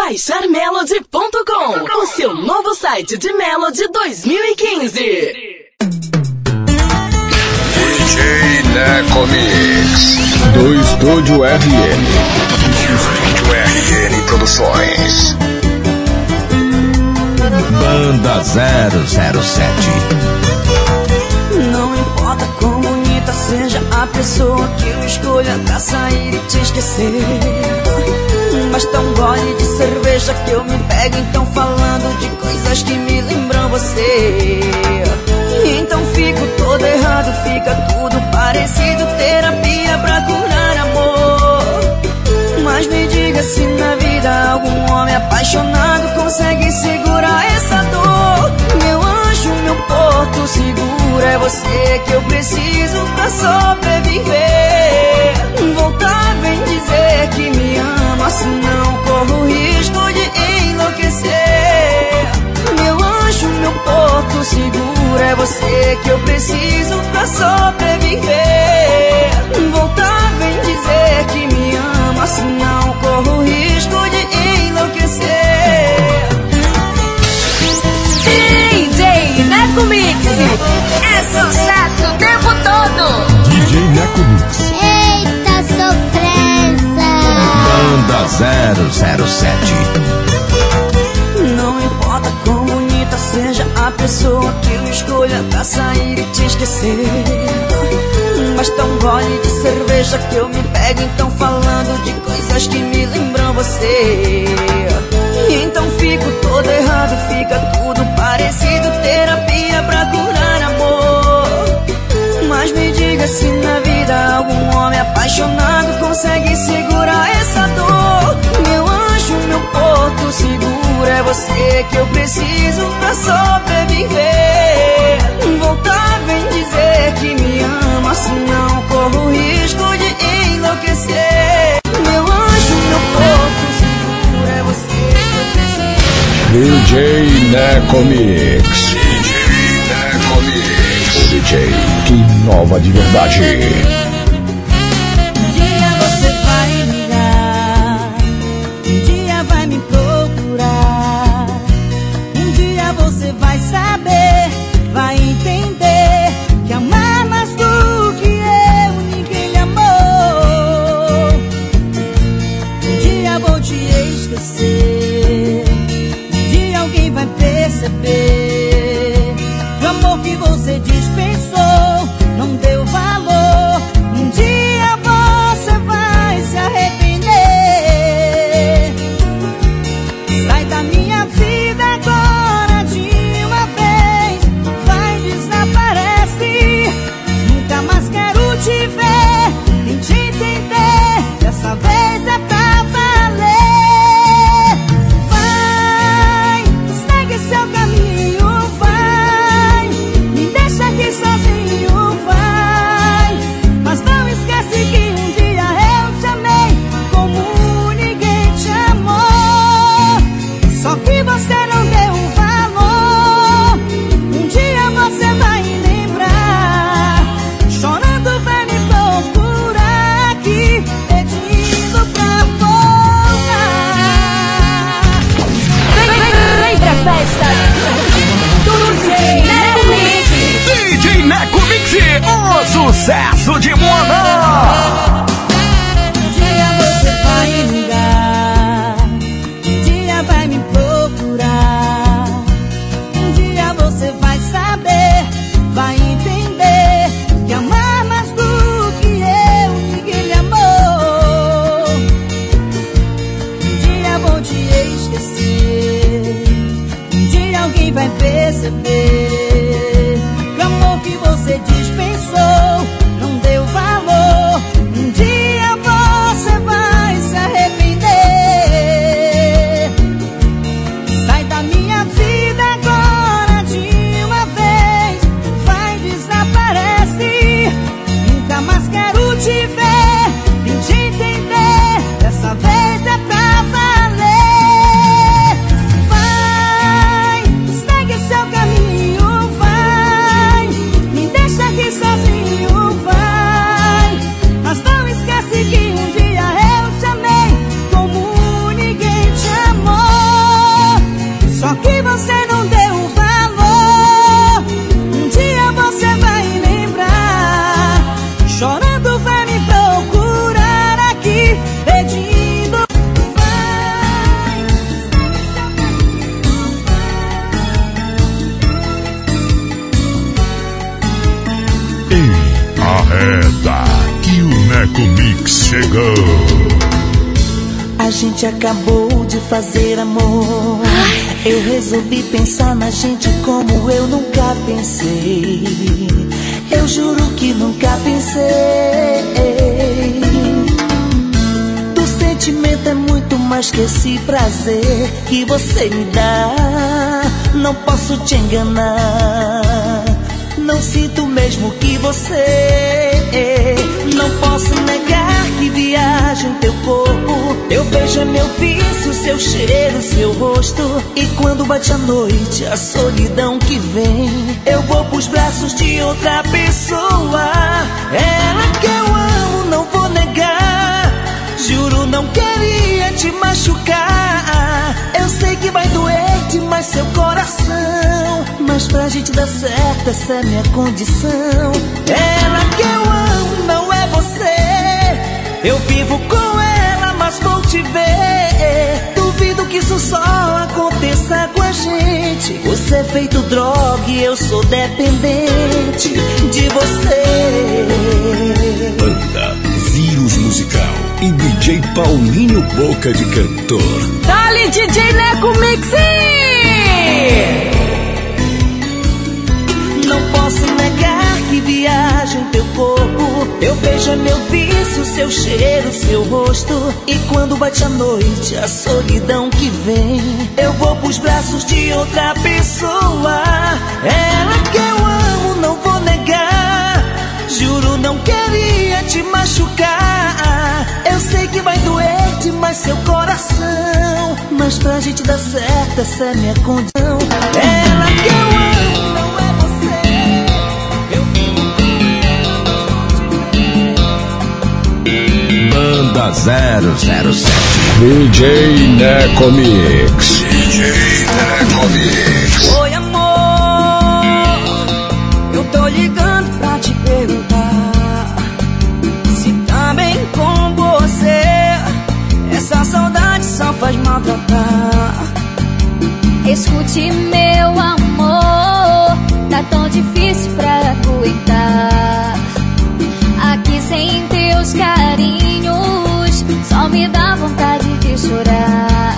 baixarmelody.com, o seu novo site de Melody 2015. DJ Neco Mix do Estúdio RN. Estúdio RN Produções. Banda 007. Não importa como bonita seja a pessoa que eu escolha pra sair e te esquecer, basta um gole de cerveja que eu me pego então falando de coisas que me lembram você. Então fico todo errado, fica tudo parecido, terapia pra curar amor. Mas me diga se na vida algum homem apaixonado consegue segurar essa dor. Meu anjo, meu porto seguro, é você que eu preciso pra sobreviver. Voltar vem dizer que me ama, senão corro o risco de enlouquecer. Meu anjo, meu porto seguro, é você que eu preciso pra sobreviver. Voltar vem dizer que me ama, senão corro o risco de enlouquecer. DJ Neco Mix é sucesso o tempo todo. DJ Neco Mix. Eita sofrência. Banda 007. Não importa quão bonita seja a pessoa que eu escolha pra sair e te esquecer, basta um gole de cerveja que eu me pego então falando de coisas que me lembram você. Então fico todo errado, fica tudo parecido, terapia pra curar amor. Mas me diga se na vida algum homem apaixonado consegue segurar essa dor. Meu anjo, meu porto seguro, é você que eu preciso pra sobreviver. Voltar vem dizer que me ama, senão corro o risco de enlouquecer. Meu anjo, meu porto seguro, é você que eu preciso. DJ Neco Mix. DJ Neco Mix. O DJ que inova de verdade. Um dia você vai ligar, um dia vai me procurar, um dia você vai saber, vai entender que amar mais do que eu ninguém lhe amou. Um dia vou te esquecer, um dia alguém vai perceber que o amor que você dispensou não deu valor. Um dia você vai se arrepender. Sai da minha vida agora de uma vez, vai, desaparece. Nunca mais quero te ver, nem te entender. Dessa vez é pra valer. Vai, segue seu caminho, vai, me deixa aqui sozinho, vai. Mas não esquece que um dia eu te amei como ninguém te amou. Só que você não deu valor. Um dia você vai lembrar, chorando vai me procurar aqui, pedindo pra voltar. Vem pra festa DJ Neco Mix. DJ Neco Mix, o sucesso de Moana. Um dia você vai ligar, um dia vai me procurar, um dia você vai saber, vai entender que amar mais do que eu ninguém lhe amou. Um dia vou te esquecer, um dia alguém vai perceber que o amor que você dispensou não deu valor. Um dia você vai se arrepender. Sai da minha vida agora de uma vez, vai, desaparece. Nunca mais quero te ver, nem te entender. Dessa vez é pra valer. Vai, segue seu caminho, gente acabou de fazer amor, eu resolvi pensar na gente como eu nunca pensei. Eu juro que nunca pensei. Do sentimento é muito mais que esse prazer que você me dá. Não posso te enganar, não sinto mesmo que você. Não posso negar que viaja em teu corpo. Teu beijo é meu vício, seu cheiro, seu rosto. E quando bate a noite, a solidão que vem, eu vou pros braços de outra pessoa. Ela que eu amo, não vou negar. Juro, não queria te machucar. Eu sei que vai doer demais seu coração, mas pra gente dar certo, essa é minha condição. Ela que eu amo, não é você. Eu vivo com ela, mas vou te ver. Duvido que isso só aconteça com a gente. Você é feito droga e eu sou dependente de você. Banda Vírus Musical e DJ Paulinho Boca de Cantor. Dali DJ Neco Mix. Não posso negar que viaja em teu corpo. Teu beijo é meu vício, seu cheiro, seu rosto. E quando bate a noite, a solidão que vem, eu vou pros braços de outra pessoa. Ela que eu amo, não vou negar. Juro, não queria te machucar. Eu sei que vai doer demais seu coração, mas pra gente dar certo, essa é minha condição. Ela que eu amo, não é você. Eu vivo com ela. Banda 007 DJ Neco Mix. DJ Neco Mix. Oi amor, eu tô ligando pra te perguntar se tá bem com você. Essa saudade só faz maltratar. Escute meu amor, tá tão difícil pra aguentar. Aqui sem teus carinhos, só me dá vontade de chorar.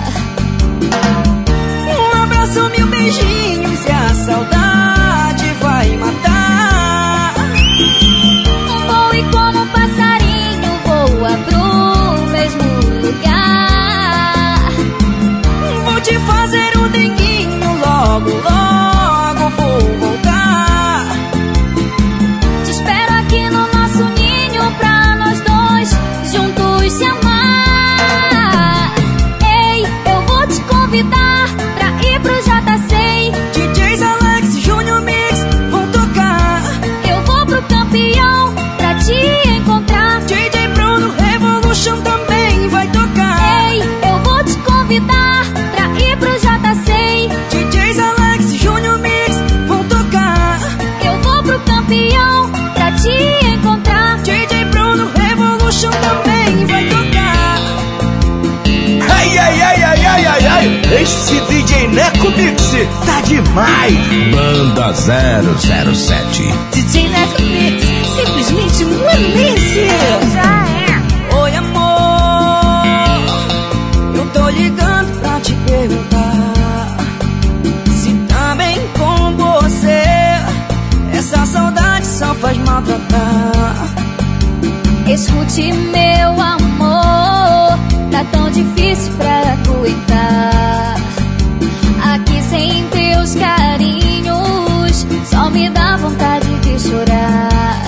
Um abraço, mil beijinhos e a saudade vai matar. Vou e como um passarinho voa pro mesmo lugar. Vou te fazer um denguinho, logo, logo vou voltar. Te espero aqui no nosso ninho pra nós dois juntos se amar. Ei, eu vou te convidar pra ir pro JC. DJs Alex e Junior Mix vão tocar. Eu vou pro campeão pra te encontrar. DJ Bruno Revolution também vai tocar. Ei, eu vou te convidar pra ir pro JC. DJs Alex e Junior Mix vão tocar. Eu vou pro campeão pra te encontrar. DJ Bruno Revolution também vai tocar. Ai, ai, ai, ai, ai, ai, ai. Esse DJ Neco Mix tá demais. Banda 007 DJ Neco Mix, simplesmente uma delícia. Já é. Oi amor, eu tô ligando pra te perguntar se tá bem com você. Essa saudade só faz maltratar. Escute meu amor, tá tão difícil pra aguentar. Aqui sem teus carinhos, só me dá vontade de chorar.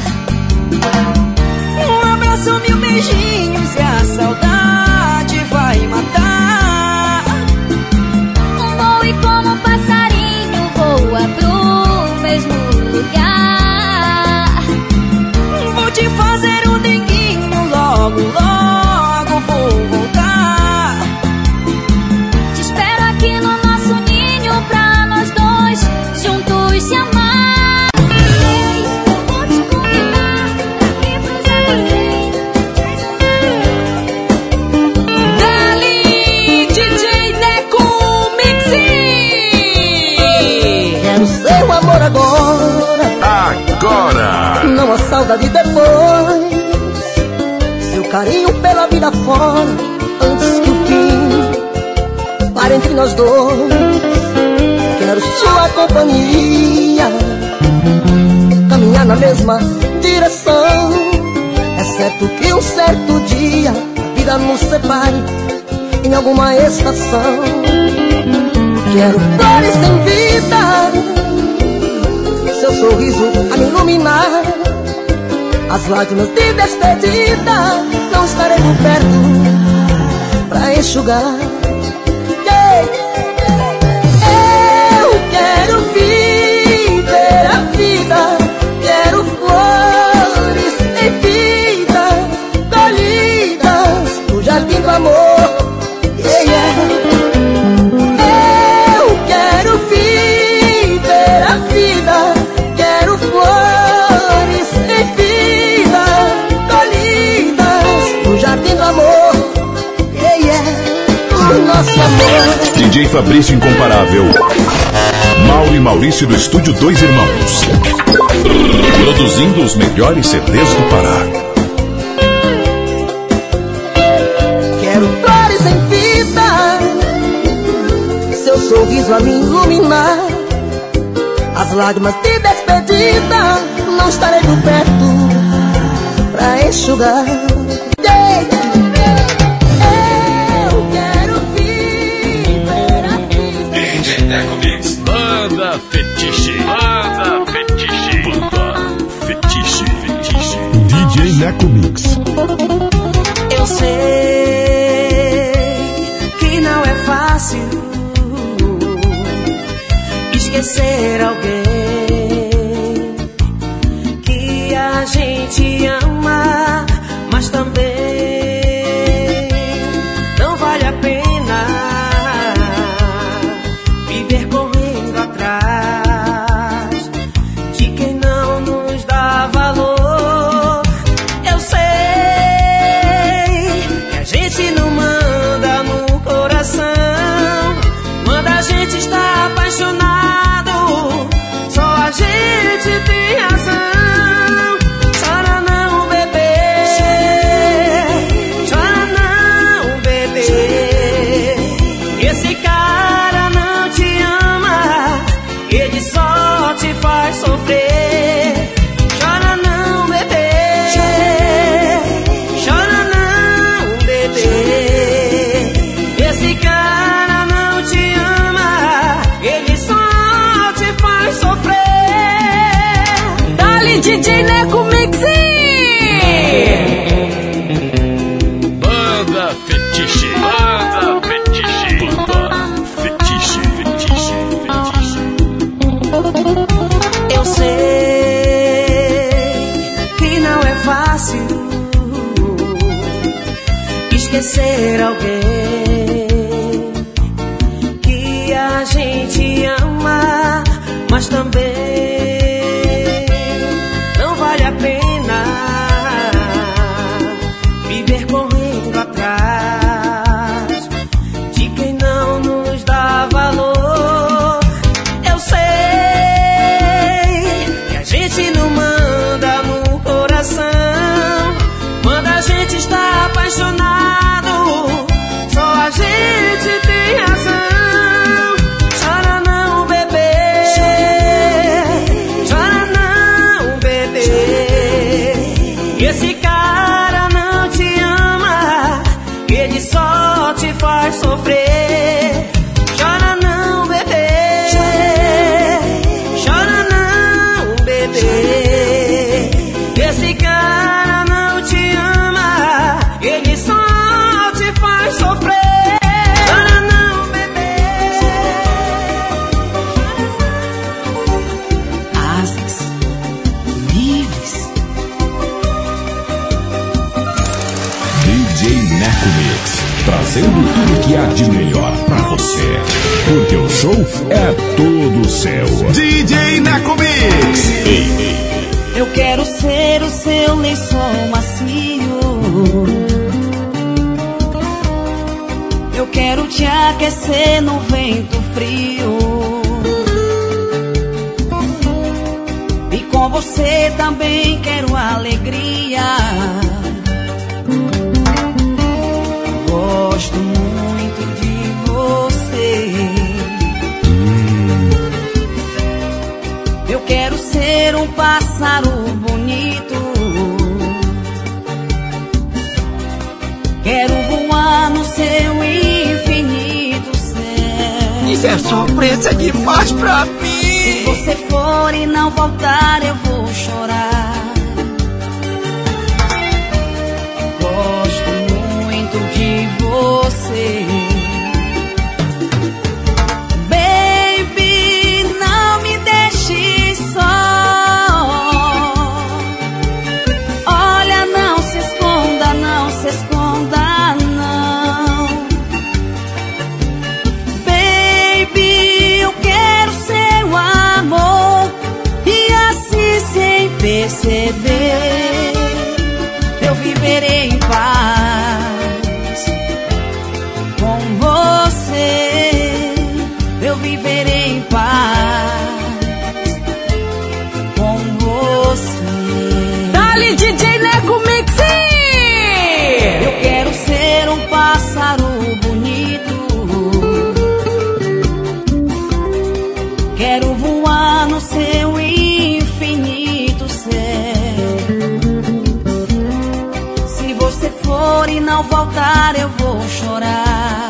Um abraço, mil beijinhos e a saudade vai matar. Vou e como um passarinho voa pro mesmo lugar. Vou te fazer um denguinho, logo, logo vou voltar. Te espero aqui no nosso ninho pra nós dois juntos se amar. Ei, eu vou te convidar pra ir pro JC. Dali DJ Neco Mix. Quero seu amor agora, Agora não a saudade depois. Seu carinho pela vida fora, antes que o fim ficar entre nós dois. Quero sua companhia, caminhar na mesma direção. Exceto que um certo dia a vida nos separe em alguma estação. Quero flores sem vida, seu sorriso a me iluminar. As lágrimas de despedida não estarei por perto pra enxugar. Eu quero viver a vida, quero flores em vida, colhidas no jardim do amor. Eu quero viver a vida, quero flores em vida, colhidas no jardim do amor. O nosso amor. DJ Fabrício Incomparável. Mauro e Maurício do Estúdio Dois Irmãos. Produzindo os melhores CDs do Pará. Quero flores em vida, seu sorriso a me iluminar. As lágrimas de despedida não estarei por perto pra enxugar. Banda Fetiche. Banda Fetiche. Banda Fetiche. Fetiche. DJ Neco Mix. Eu sei que não é fácil esquecer alguém que a gente ama, mas também não vale a pena viver correndo atrás de quem não nos dá valor. Eu sei que a gente não manda no coração, quando a gente está apaixonado, só a gente tem razão. Chora não, bebê, chora não, bebê. Esse cara não te ama, ele só te faz sofrer. Chora não, bebê, chora não, bebê. Esse cara não te ama, ele só te faz sofrer. Dali DJ Neco Mix. Banda Fetiche. Banda Fetiche. Banda Fetiche. Fetiche. Fetiche. Eu sei que não é fácil esquecer alguém que a gente ama, mas também não vale a pena viver correndo atrás de quem não nos dá valor. Eu sei que a gente não manda no coração, quando a gente está apaixonado, só a gente tem razão. Chora não, bebê, chora não, bebê. Esse cara não te ama, ele só te faz sofrer. Chora não, bebê, chora não, bebê. Esse cara não te ama, ele só te faz sofrer. Chora não, bebê. Asas livres. DJ Neco Mix. Trazendo tudo que há de melhor pra você. Porque o show é todo seu. DJ Neco Mix. Eu quero ser o seu lençol macio. Eu quero te aquecer no vento frio. E com você também quero alegria. Gosto muito de você. pássaro bonito. Quero voar no seu infinito céu. Isso é surpresa demais pra mim. Se você for e não voltar, eu vou chorar. Gosto muito de você. Baby, não me deixe só. Olha, não se esconda, não se esconda, não. Baby, eu quero seu amor. E assim, sem perceber, eu viverei em paz com você. Eu viverei em paz com você. Dali DJ Neco Mix! Eu quero ser um pássaro bonito. Quero voar no seu infinito céu. Se você for e não voltar, eu vou chorar.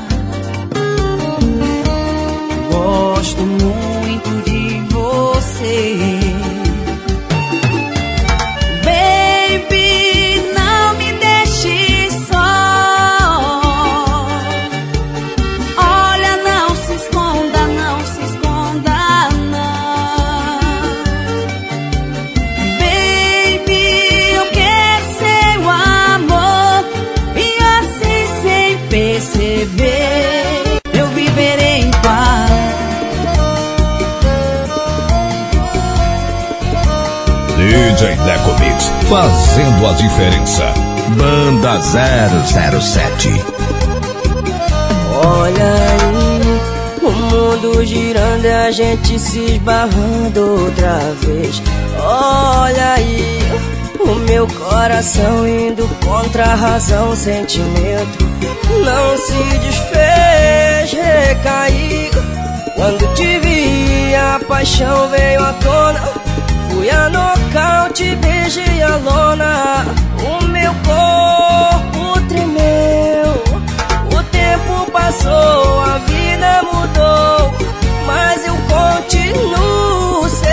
Gosto muito de você. Baby, não me deixe só. Olha, não se esconda, não se esconda, não. Baby, eu quero seu amor. E assim, sem perceber, eu viverei em paz. DJ Neco Mix, fazendo a diferença. Banda 007. Olha aí, o mundo girando e a gente se esbarrando outra vez. Olha aí, o meu coração indo contra a razão, o sentimento não se desfez, recaí. Quando te vi, a paixão veio à tona. Fui a nocaute, beijei a lona. O meu corpo tremeu. O tempo passou, a vida mudou, mas eu continuo seu.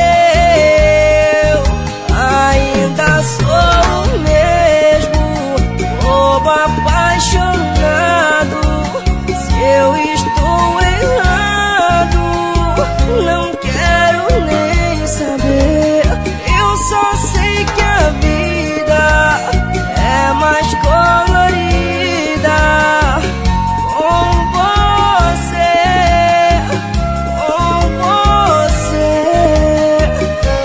Ainda sou o mesmo, bobo apaixonado. Se eu estou errado, não quero nem saber. Eu só sei que a vida é mais colorida com você, com você.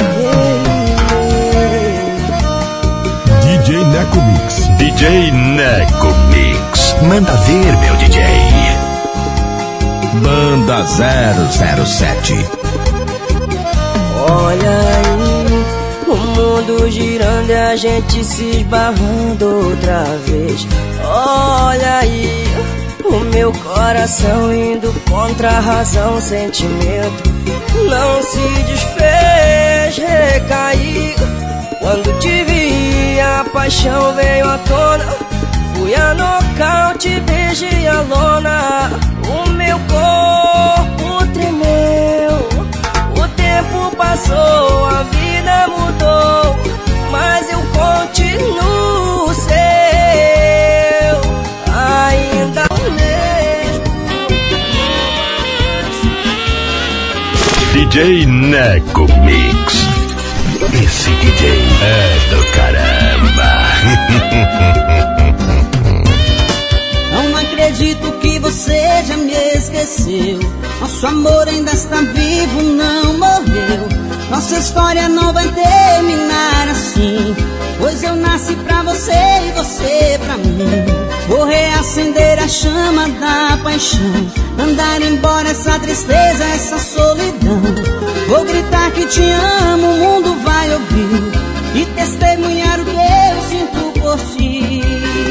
DJ Neco Mix. DJ Neco Mix, manda ver, meu DJ. Banda 007. Olha aí, o mundo girando e a gente se esbarrando outra vez. Olha aí, o meu coração indo contra a razão, o sentimento não se desfez, recaí. Quando te vi, a paixão veio à tona. Fui a nocaute, beijei a lona. O meu corpo tremeu. O tempo passou, a vida mudou, mas eu continuo seu. Ainda o mesmo. DJ Neco Mix. Esse DJ é do caramba. Não acredito que você já me esqueceu. Nosso amor ainda está vivo, não morreu. Nossa história não vai terminar assim, pois eu nasci pra você e você pra mim. Vou reacender a chama da paixão, mandar embora essa tristeza, essa solidão. Vou gritar que te amo, o mundo vai ouvir e testemunhar o que eu sinto por ti.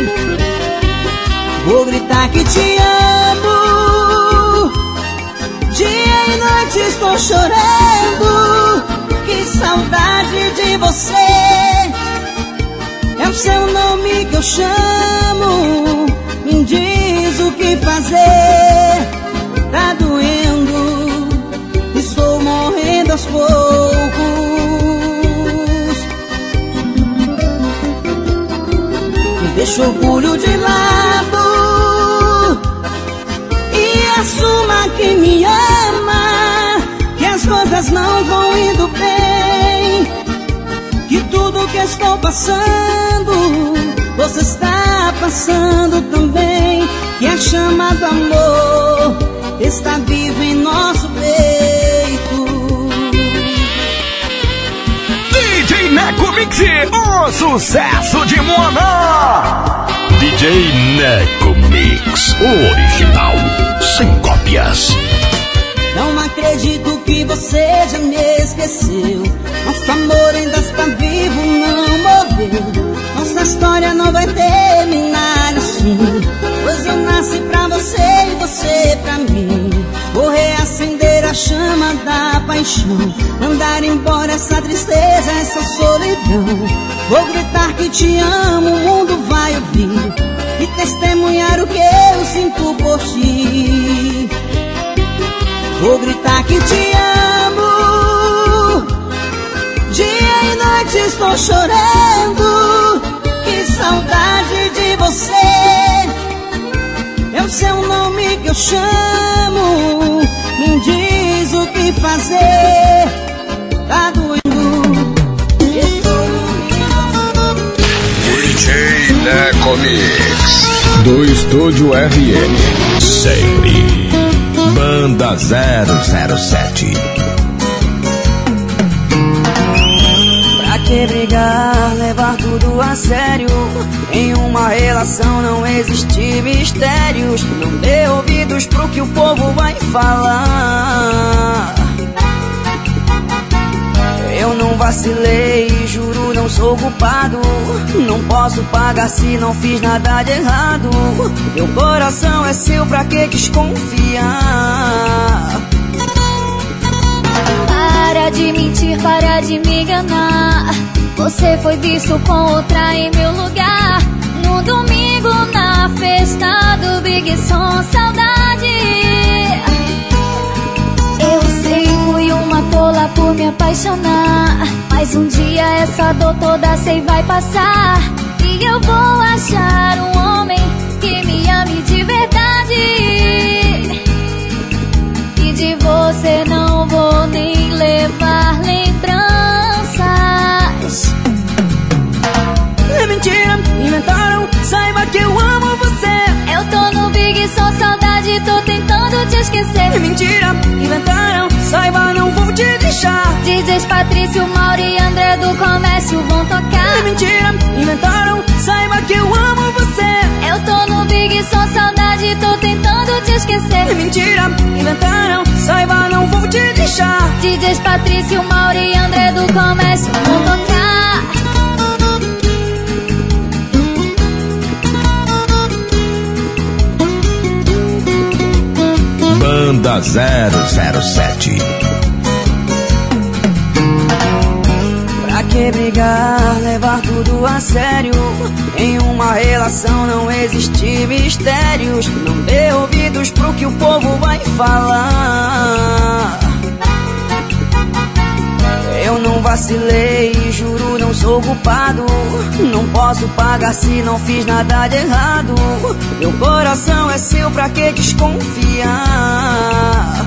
Vou gritar que te amo, dia e noite estou chorando. Que saudade de de você. É o seu nome que eu chamo. Me diz o que fazer. Tá doendo, estou morrendo aos poucos. Deixa o orgulho de lado e assuma que me ama, que as coisas não vão indo bem, que tudo que estou passando você está passando também, que a chama do amor está viva em nosso peito. DJ Neco Mix, o sucesso de Moana. DJ Neco Mix, o original, sem cópias. Não acredito que você já me esqueceu. Nosso amor ainda está vivo, não morreu. Nossa história não vai terminar assim, pois eu nasci pra você e você pra mim. Vou reacender a chama da paixão, mandar embora essa tristeza, essa solidão. Vou gritar que te amo, o mundo vai ouvir e testemunhar o que eu sinto por ti. Vou gritar que te amo, dia e noite estou chorando. Que saudade de você. É o seu nome que eu chamo. Me diz o que fazer. Tá doendo, estou morrendo. DJ Neco Mix, do Estúdio RM, sempre Banda 007. Pra que brigar, levar tudo a sério? Em uma relação não existe mistérios. Não dê ouvidos pro que o povo vai falar. Eu não vacilei, juro, não sou culpado. Não posso pagar se não fiz nada de errado. Meu coração é seu, pra que desconfiar? Para de mentir, para de me enganar. Você foi visto com outra em meu lugar. No domingo na festa do Big Som, saudade. Eu sei, fui uma tola por me apaixonar, mas um dia essa dor toda sei vai passar. E eu vou achar um homem que me ame de verdade. E de você não vou nem levar lembranças. É mentira, inventaram, saiba que eu amo você. Eu tô no Big Som, saudade, tô tentando te esquecer. É mentira, inventaram, saiba, não vou te deixar. DJs Patrício, Mauro e André do Comércio vão tocar. É mentira, inventaram, saiba que eu amo você. Eu tô no Big Som, saudade, tô tentando te esquecer. É mentira, inventaram, saiba, não vou te deixar. DJs Patrício, Mauro e André do Comércio vão tocar. Banda 007. Pra que brigar, levar tudo a sério? Em uma relação não existe mistérios. Não dê ouvidos pro que o povo vai falar. Eu não vacilei, juro, não sou culpado. Não posso pagar se não fiz nada de errado. Meu coração é seu, pra que desconfiar?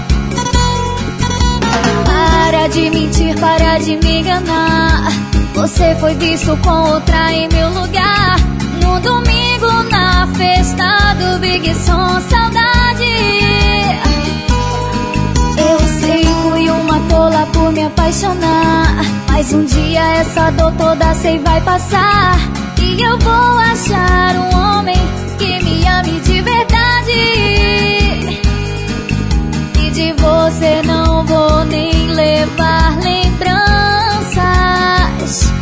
Para de mentir, para de me enganar. Você foi visto com outra em meu lugar. No domingo na festa do Big Som, saudade. Eu sei, fui uma tola por me apaixonar, mas um dia essa dor toda sei vai passar. E eu vou achar um homem que me ame de verdade. E de você não vou nem levar lembranças.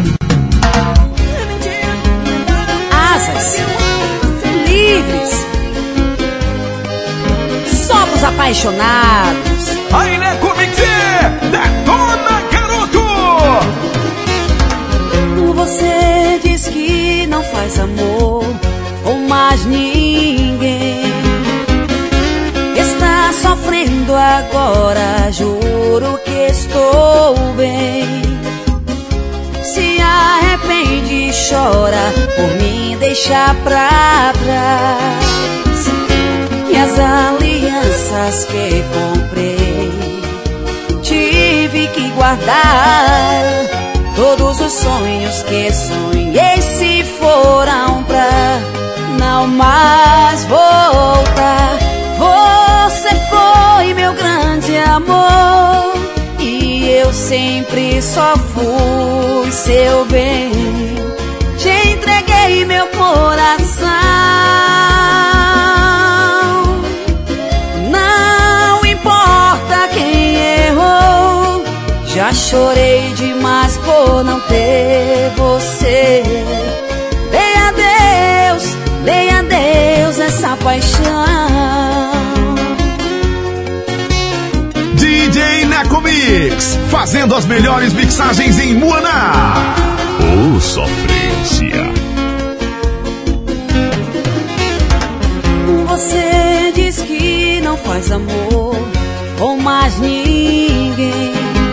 Asas livres, somos apaixonados. Aí, Neco Mix, detona, garoto! faz amor com mais ninguém. Está sofrendo agora, juro que estou bem. Se arrepende e chora por mim deixar pra trás. E as alianças que comprei tive que guardar. Todos os sonhos que sonhei se foram pra não mais voltar. Você foi meu grande amor e eu sempre só fui seu bem. Te entreguei meu coração. Não importa quem errou, já chorei demais por não ter você. Dei a Deus essa paixão. DJ Neco Mix, fazendo as melhores mixagens em Muaná. Ô, sofrência. Você diz que não faz amor com mais ninguém.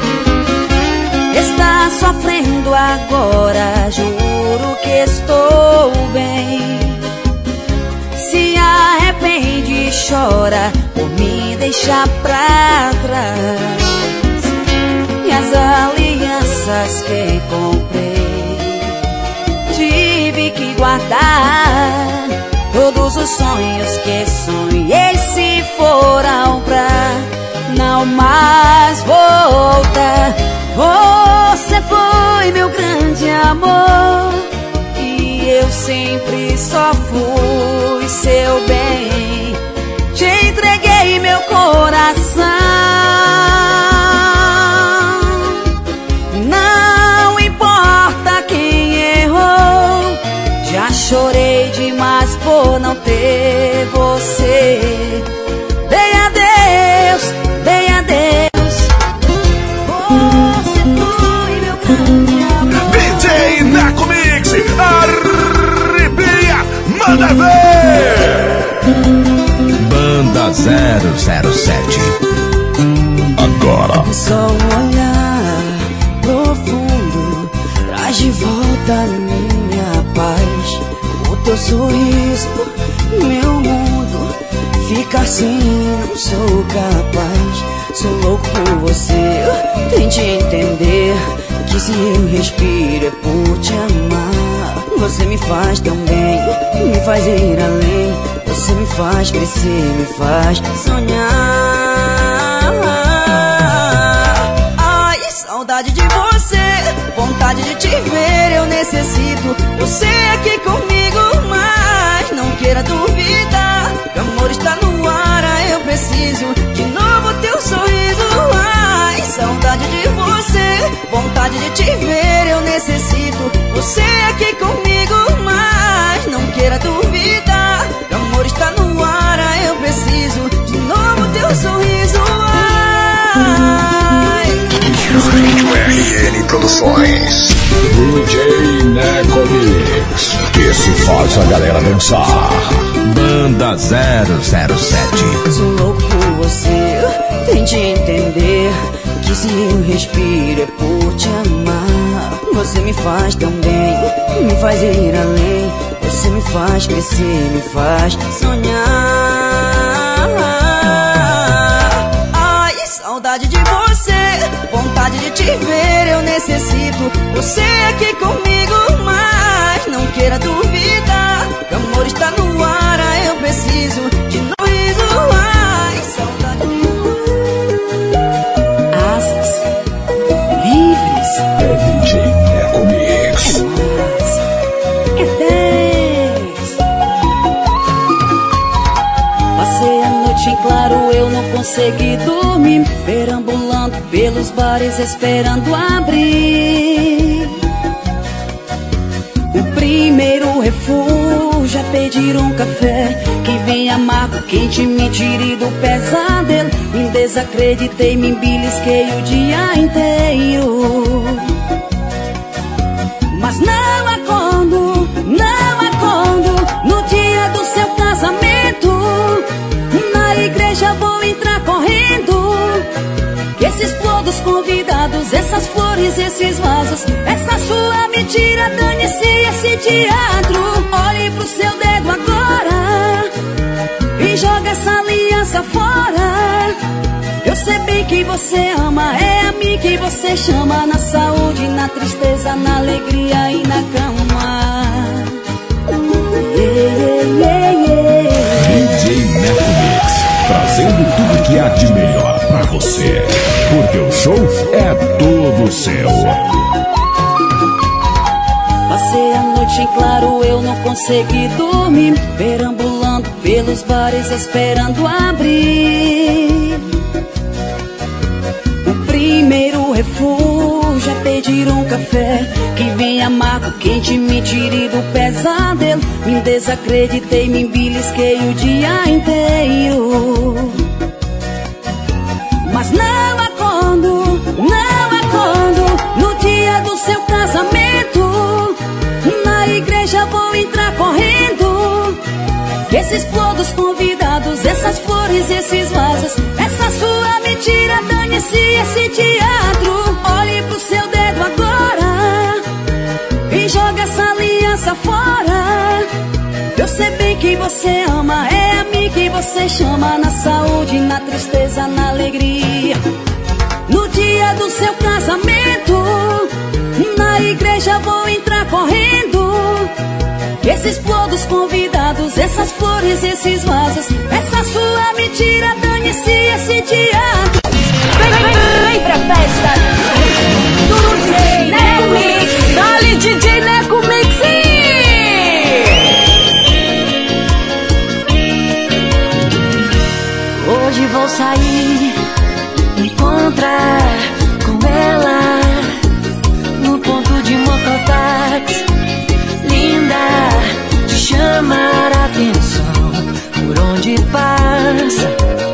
Está sofrendo agora, juro que estou bem. Se arrepende e chora por me deixar pra trás. E as alianças que comprei tive que guardar. Todos os sonhos que sonhei se foram pra não mais voltar. Você foi meu grande amor e eu sempre só fui seu bem. Te entreguei meu coração. Não importa quem errou, já chorei demais por não ter você. Dei a Deus. Você foi meu grande amor. DJ Neco Mix, arrepia, manda ver. Banda 007. Agora. Só um olhar profundo traz de volta a minha paz. O teu sorriso, meu mundo fica assim, não sou capaz. Sou louco por você, tente entender que se eu respiro é por te amar. Você me faz tão bem, me faz ir além. Você me faz crescer, me faz sonhar. Ai, saudade de você, vontade de te ver, eu necessito você aqui comigo, mas não queira duvidar, que amor está no ar, eu preciso de novo teu sorriso. Ai, saudade de você, vontade de te ver, eu necessito você aqui comigo, mas não queira duvidar, que amor está no ar, eu preciso de novo teu sorriso. Ai. RN Produções. DJ Neco Mix, que se faz a galera dançar. Banda 007. Sou louco por você, tente entender que se eu respiro é por te amar. Você me faz tão bem, me faz ir além. Você me faz crescer, me faz sonhar. Ai, saudade de você, vontade de te ver, eu necessito você aqui comigo, mas não queira duvidar, que amor está no ar, eu preciso de novo. Ai, saudade de você. Asas livres. É DJ Neco Mix. É 10. Passei a noite em claro, eu não consegui dormir, perambulando pelos bares esperando abrir. O primeiro refúgio é pedir um café que vem amargo, quente, me tire do pesadelo. Me desacreditei, me belisquei o dia inteiro, mas não acordo, não acordo. correndo. Que se exploda os convidados, essas flores, esses vasos, essa sua mentira, dane-se esse teatro. Olhe pro seu dedo agora e joga essa aliança fora. Eu sei bem que você ama, é a mim que você chama. Na saúde, na tristeza, na alegria e na cama. DJ Neco Mix, trazendo tudo que há de melhor pra você, porque o show é todo seu. Passei a noite em claro, eu não consegui dormir, perambulando pelos bares esperando abrir. O primeiro refúgio é pedir um café que vem amargo, quente, me tire do pesadelo. Me desacreditei, me belisquei o dia inteiro, mas não acordo no dia do seu casamento. Na igreja vou entrar correndo. Que se exploda os convidados, essas flores, esses vasos, essa sua mentira, dane-se esse teatro. Olhe pro seu dedo agora e joga essa aliança fora. Eu sei bem que você ama, é a mim que você chama. Na saúde, na tristeza, na alegria. No dia do seu casamento, na igreja vou entrar correndo. Que se exploda os convidados, essas flores, esses vasos, essa sua mentira, dane-se esse teatro. Vem pra festa do DJ Neco Mix. Dale DJ Neco Mix. Hoje vou sair, encontrar com ela no ponto de mototáxi. Linda, de chamar a atenção por onde passa.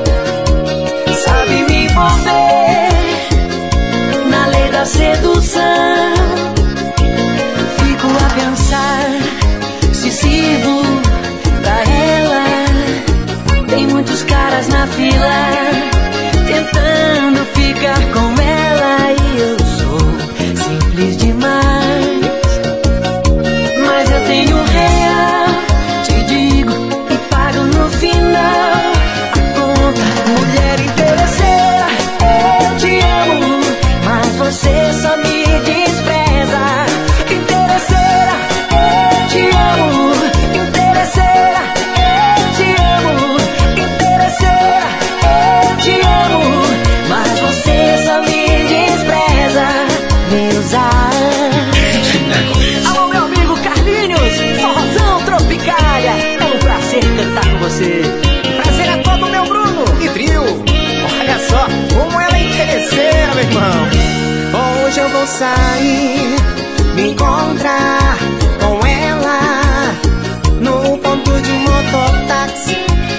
Sabe me envolver na lei da sedução. Fico a pensar se sirvo pra ela. Tem muitos caras na fila tentando ficar com ela, e eu sou simples demais. Mas eu tenho real, te digo e pago no final a conta. Mulher interesseira, eu te amo, mas você só me despreza. Interesseira, eu te amo. Interesseira, eu te amo. Interesseira, eu te amo, mas você só me despreza. Me usar. Alô, meu amigo Carlinhos, forrozão Tropicália. É um prazer cantar com você. Prazer é todo, meu Bruno e trio. Olha só como ela é interesseira, meu irmão. Hoje eu vou sair, me encontrar com ela no ponto de mototáxi.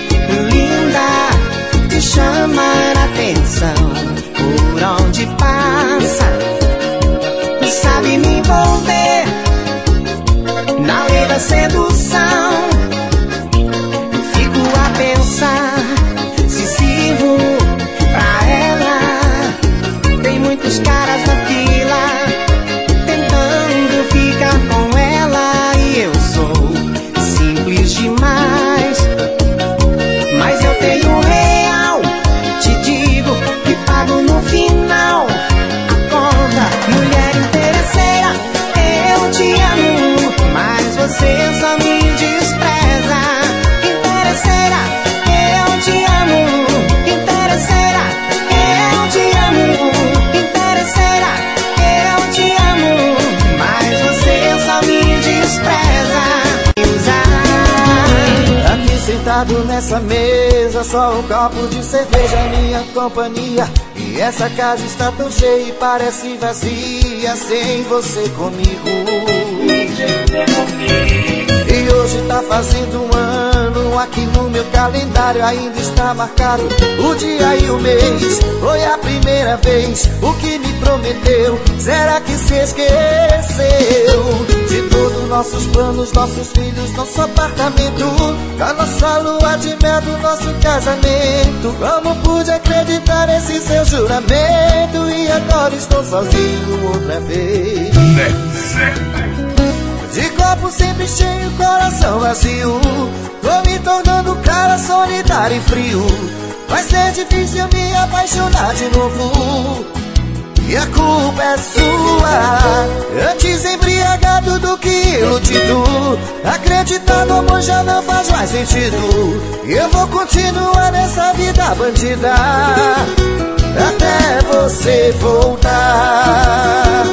Linda, de chamar a atenção por onde passa. Sabe me envolver na lei da sedução. Fico a pensar se sirvo pra ela. Tem muitos caras na fila tentando ficar com ela, e eu sou simples demais. Mas eu tenho real, te digo que pago no final a conta. Mulher interesseira, eu te amo, mas você só me despreza. Interesseira, eu te amo. Interesseira, eu te amo. Interesseira, eu te amo, mas você só me despreza. Aqui sentado nessa mesa, só um copo de cerveja, minha companhia. E essa casa está tão cheia e parece vazia sem você comigo. E hoje tá fazendo um ano, aqui no meu calendário ainda está marcado o dia e o mês. Foi a primeira primeira vez o que me prometeu, será que se esqueceu? De todos nossos planos, nossos filhos, nosso apartamento, da nossa lua de mel, do nosso casamento. Como pude acreditar nesse seu juramento? E agora estou sozinho outra vez. De copo sempre cheio, coração vazio, tô me tornando cara solitário e frio. Vai ser difícil me apaixonar de novo, e a culpa é sua. Antes embriagado do que iludido, acreditar no amor já não faz mais sentido. Eu vou continuar nessa vida bandida até você voltar.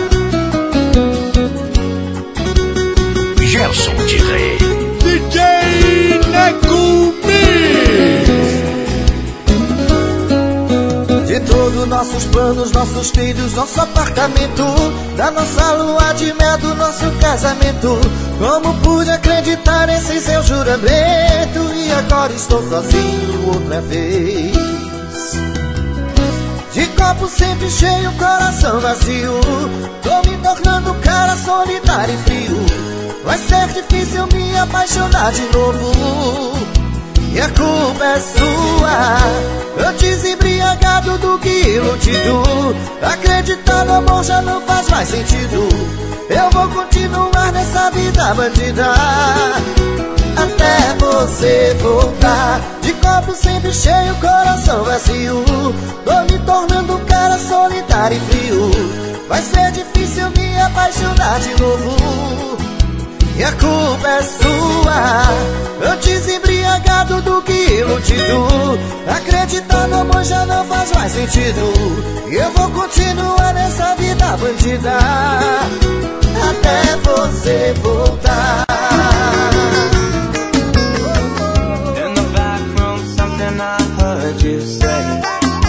Gelson de Rei, DJ Neco Mix. De todos nossos planos, nossos filhos, nosso apartamento, da nossa lua de mel, do nosso casamento. Como pude acreditar nesse seu juramento? E agora estou sozinho outra vez. De copo sempre cheio, coração vazio, tô me tornando cara solitário e frio. Vai ser difícil me apaixonar de novo, e a culpa é sua. Antes embriagado do que iludido, acreditar no amor já não faz mais sentido. Eu vou continuar nessa vida bandida até você voltar. De copo sempre cheio, coração vazio, tô me tornando um cara solitário e frio. Vai ser difícil me apaixonar de novo, e a culpa é sua. Antes embriagado do que iludido, acreditar no amor já não faz mais sentido. Eu vou continuar nessa vida bandida até você voltar. In the back room, something I heard you say.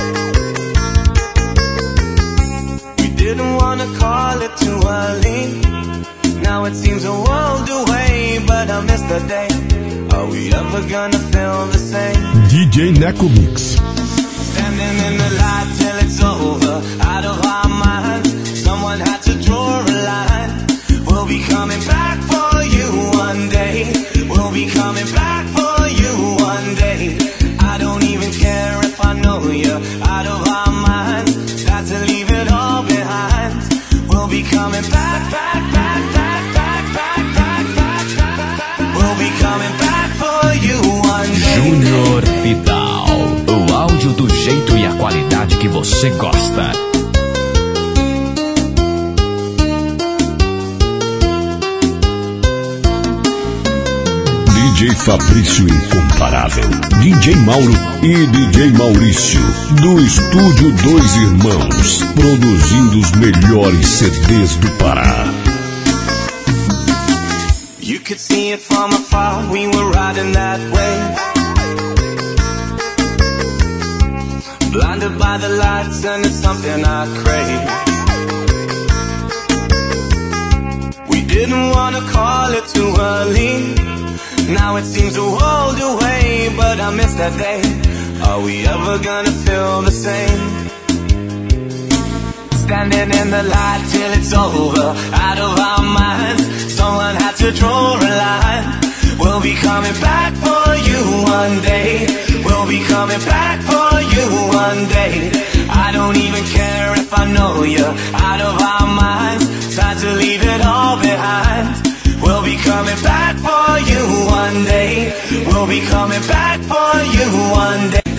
We didn't wanna call it too early. Now it seems a world away, but I miss the day. Are we ever gonna feel the same? DJ Neco Mix. Standing in the light till it's over, out of our minds. Someone had to draw a line. We'll be coming back for you one day. We'll be coming back for you one day. I don't even care if I know you're out of our minds. Got to leave it all behind. We'll be coming back, back, back, back, back, back, back, back, back. We'll be coming back for you one day. Júnior Vidal, o áudio do jeito e a qualidade que você gosta. DJ Fabrício Incomparável, DJ Mauro e DJ Maurício, do Estúdio Dois Irmãos, produzindo os melhores CDs do Pará. You could see it from afar, we were riding that way. Blinded by the lights and it's something I crave. We didn't wanna call it too early. Now it seems a world away, but I miss that day. Are we ever gonna feel the same? Standing in the light till it's over, out of our minds. Someone had to draw a line. We'll be coming back for you one day. We'll be coming back for you one day. I don't even care if I know you're out of our minds. Time to leave it all behind. We'll be coming back for you one day. We'll be coming back for you one day.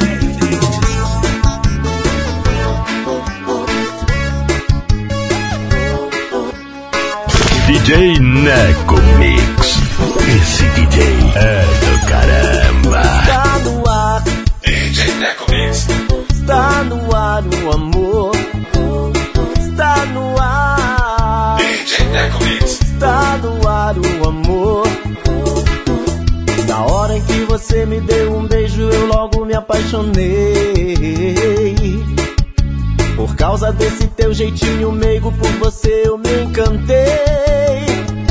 DJ Neco Mix. Esse DJ é do caramba. Está no ar, DJ Neco Mix. está no ar o amor. Está no ar, DJ Neco Mix. está no ar o amor. Na hora em que você me deu um beijo, eu logo me apaixonei. Por causa desse teu jeitinho meigo, por você eu me encantei.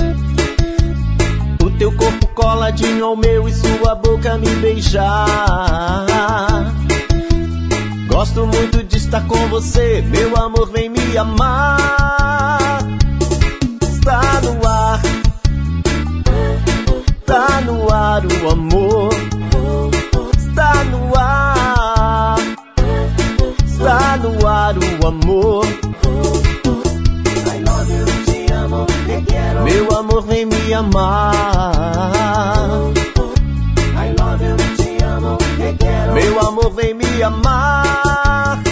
O teu corpo coladinho ao meu e sua boca me beijar. Gosto muito de estar com você, meu amor, vem me amar. Está no ar, tá no ar o amor. Está no ar, está no ar o amor. I love you, te amo, te quero. Meu amor, vem me amar. I love you, te amo, te quero. Meu amor, vem me amar.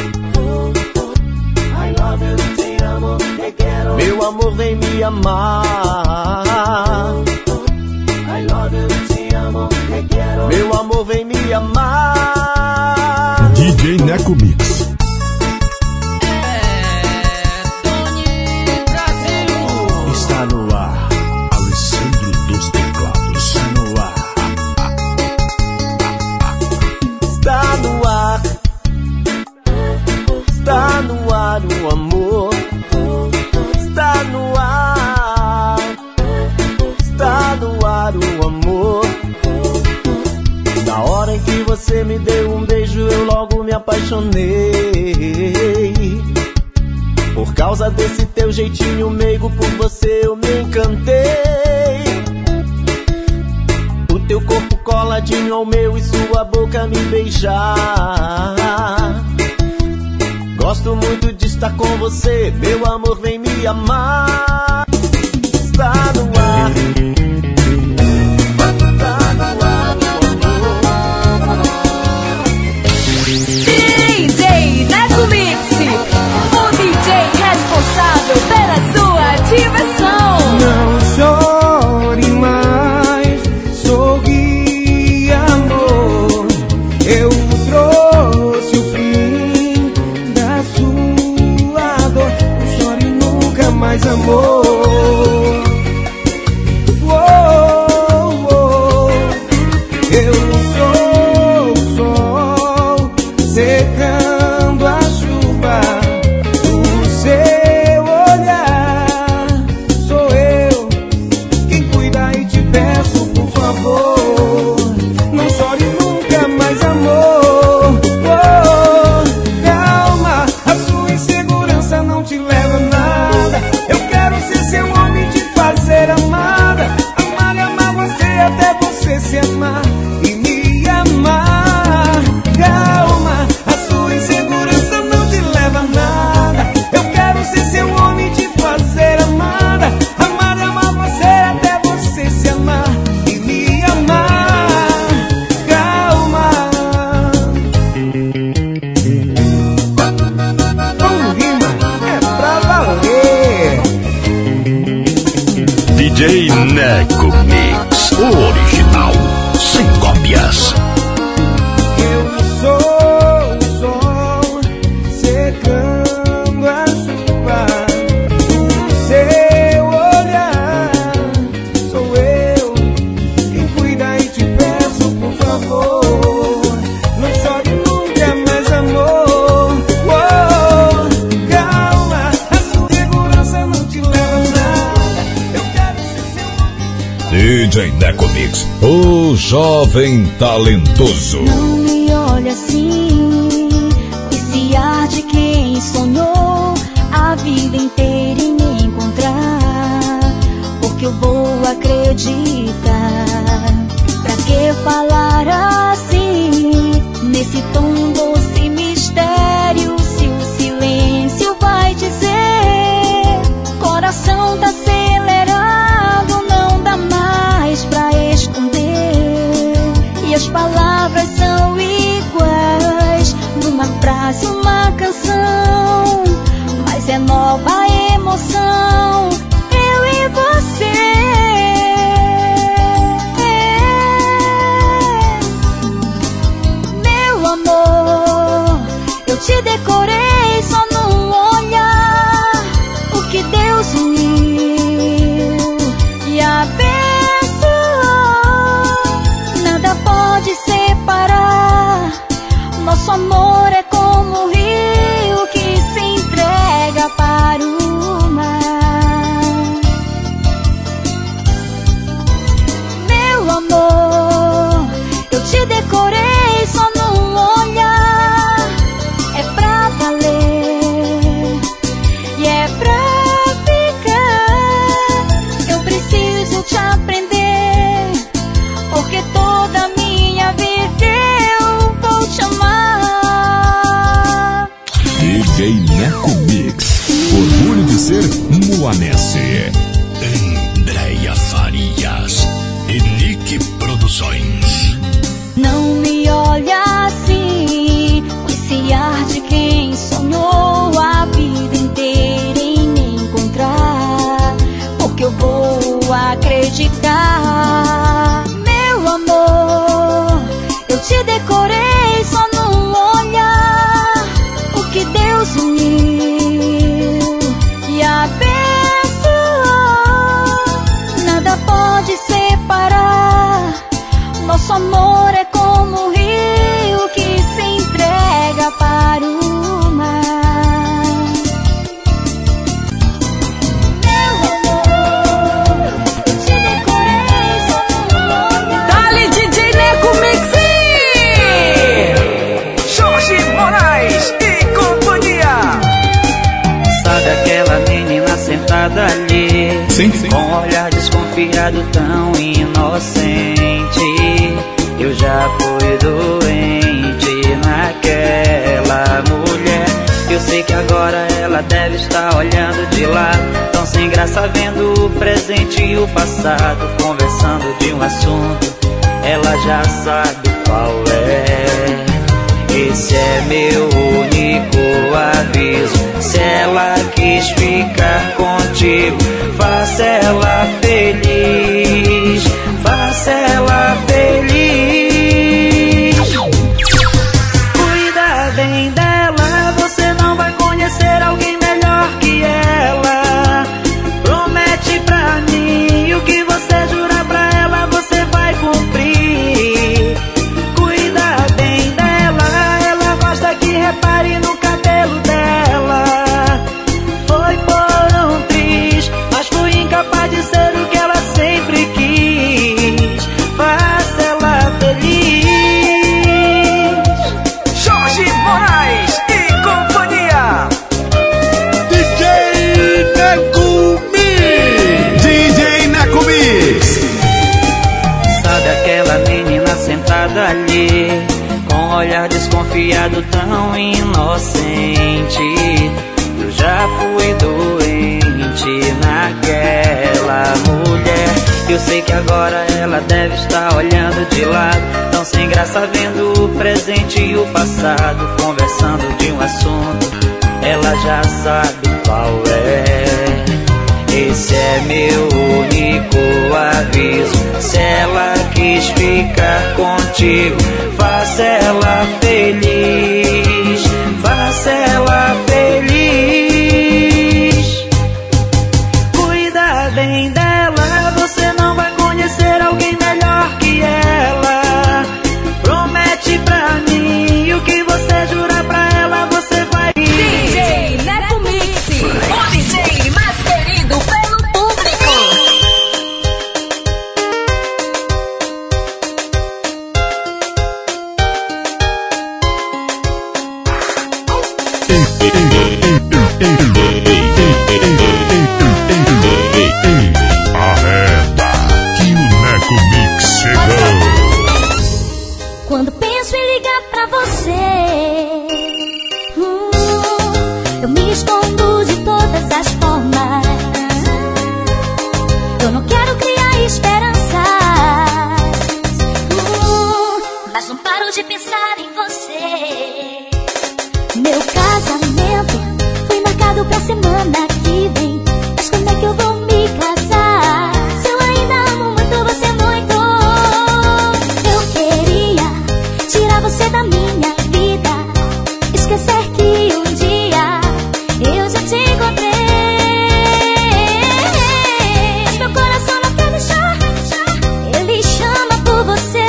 I love you, te amo, te quero. Meu amor, vem me amar. I love you, te amo, te quero. Meu amor, vem me amar. DJ Neco Mix. Está no ar, Alessandro dos Teclados. Está no ar. Está no ar. Está no ar o amor. Está no ar. Está no ar o amor. Na hora em que você me deu um beijo, eu logo me apaixonei. Por causa desse teu jeitinho meigo, por você eu me encantei. O teu corpo coladinho ao meu e sua boca me beijar. Gosto muito de estar com você, meu amor, vem me amar. Está no ar. Está no ar o amor. DJ Neco Mix, o DJ responsável pela sua diversão. Não chore mais, sorri, amor. Eu trouxe o fim da sua dor. Não chore nunca mais, amor. Eu sou o sol secando a chuva. O seu olhar sou eu quem cuida e te peço, por favor, não chore nunca mais, amor. Calma, a sua insegurança não te leva a nada. Eu quero ser seu homem, te fazer amada. Amar e amar você até você se amar e me amar. Calma, a sua insegurança não te leva a nada. Eu quero ser seu homem, te fazer amada. Amar e amar você até você se amar e me amar. Calma. Com rima é pra valer. DJ Neco Mix, o original, sem cópias. Eu sou o sol secando a chuva. O seu olhar sou eu quem cuida e te peço, por favor, não chore nunca mais, amor. Calma, a sua segurança não te leva a nada. Eu quero ser seu homem. DJ Neco Mix, o jovem talentoso. Não me olhe assim, esse ar de quem sonhou a vida inteira em me encontrar. Porque eu vou acreditar. Pra que falar assim, nesse tom doce mistério, se o silêncio vai dizer, coração tá acelerado, não dá mais pra esconder. E as palavras são iguais, numa frase, uma canção, mas é nova a emoção, eu e você. Meu amor, eu te decorei só num olhar, o que Deus uniu e abençoou, nada pode separar. Nosso amor é como um rio que se entrega para o mar. Meu amor, eu te decorei só num olhar, é DJ Neco Mix. Orgulho de ser Moanese. Andréia Farias e Nick Produções. Não me olha assim, com esse ar de quem sonhou a vida inteira em me encontrar, porque eu vou acreditar. Meu amor, eu te decorei só num olhar, o que Deus uniu e abençoou, nada pode separar. Nosso amor é como um rio que se entrega para o mar. Meu amor, eu te decorei só num olhar. Dali DJ Neco Mix! Jorge Moraes e companhia. Sabe aquela menina sentada ali, Sim, sim. com um olhar desconfiado tão inocente? Eu já fui doente naquela mulher. Eu sei que agora ela deve estar olhando de lá, tão sem graça vendo o presente e o passado, conversando de um assunto, ela já sabe qual é. Esse é meu único aviso, se ela quis ficar contigo, faça ela feliz, faça ela feliz. Cuida bem dela, você não vai conhecer alguém melhor que ela. Promete pra mim, o que você jurar pra ela você vai cumprir. Cuida bem dela, ela gosta que repare no cabelo dela. Foi por um triz, mas fui incapaz de ser o que ela sempre quis. Faça ela feliz. Jorge Moraes e companhia. DJ Neco Mix. DJ Neco Mix. Sabe aquela menina sentada ali, com um olhar desconfiado tão inocente? Eu já fui doente naquela mulher. Eu sei que agora ela deve estar olhando de lado, tão sem graça vendo o presente e o passado, conversando de um assunto, ela já sabe qual é. Esse é meu único aviso, se ela quis ficar contigo, faça ela feliz, faça ela feliz. Cuida bem dela, você não vai conhecer alguém melhor que ela. Promete pra mim, o que você jurar pra ela você vai. DJ Neco Mix, o DJ mais querido pelo público. Arreda que o Neco Mix chegou. Quando penso em ligar pra você, eu me escondo de todas as formas. Eu não quero criar esperanças, mas não paro de pensar em você. Meu casamento foi marcado pra semana que vem, mas quando é que eu vou me casar? Se eu ainda amo muito você muito, eu queria tirar você da minha vida, esquecer que um dia eu já te encontrei. Mas meu coração não quer deixar, ele chama por você.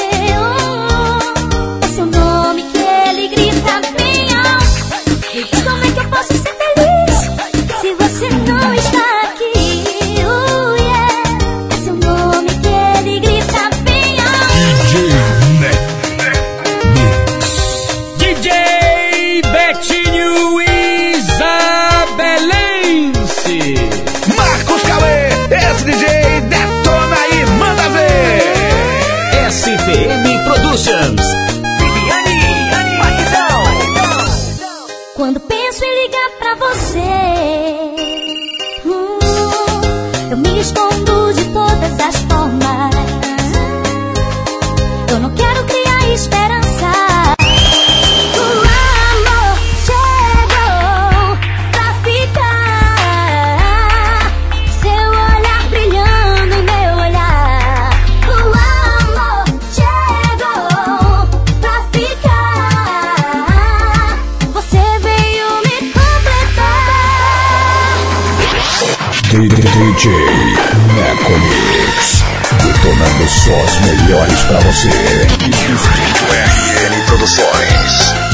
É seu nome que ele grita bem alto. Me diz como é que eu posso ser feliz se você não está aqui. Yeah. É seu nome que ele grita bem alto. DJ Betinho Isabelense. Marcos Cauê, esse DJ detona e manda ver. SPM Productions. Viviane, Paquitão. Quando penso em ligar pra você, eu me escondo de todas as formas. Eu não quero criar esperança. O amor chegou pra ficar. Seu olhar brilhando em meu olhar. O amor chegou pra ficar. Você veio me completar. DJ Neco Mix, detonando só as melhores pra você. Estúdio RN Produções.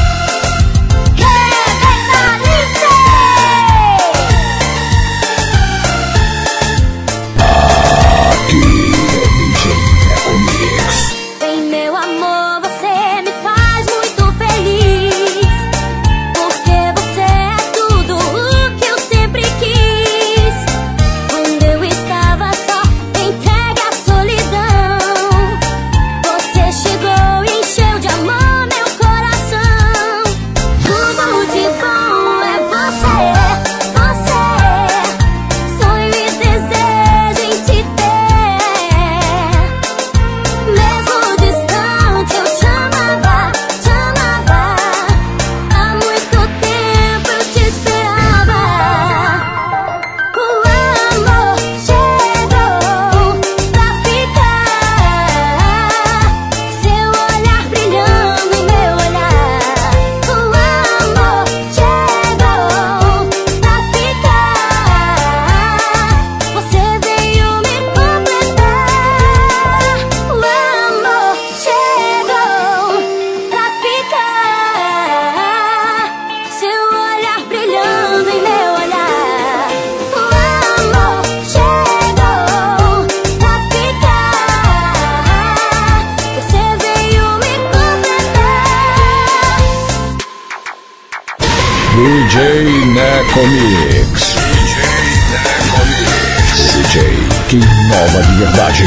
Aqui é DJ Neco Mix. Bem, meu amor, você me faz muito feliz, porque você é tudo o que eu sempre quis. Quando eu estava só, entregue à solidão, você chegou e encheu de amor meu coração. Tudo de bom é você, você. Sonho e desejo em te ter. Mesmo distante eu te amava, te amava. Há muito tempo eu te esperava. O amor chegou pra ficar. Seu olhar brilhando em meu olhar. O amor chegou pra ficar. Você veio me completar. O amor chegou pra ficar. Seu olhar brilhando em meu olhar. O amor chegou pra ficar. Você veio me completar. DJ Neco Mix. DJ que inova de verdade.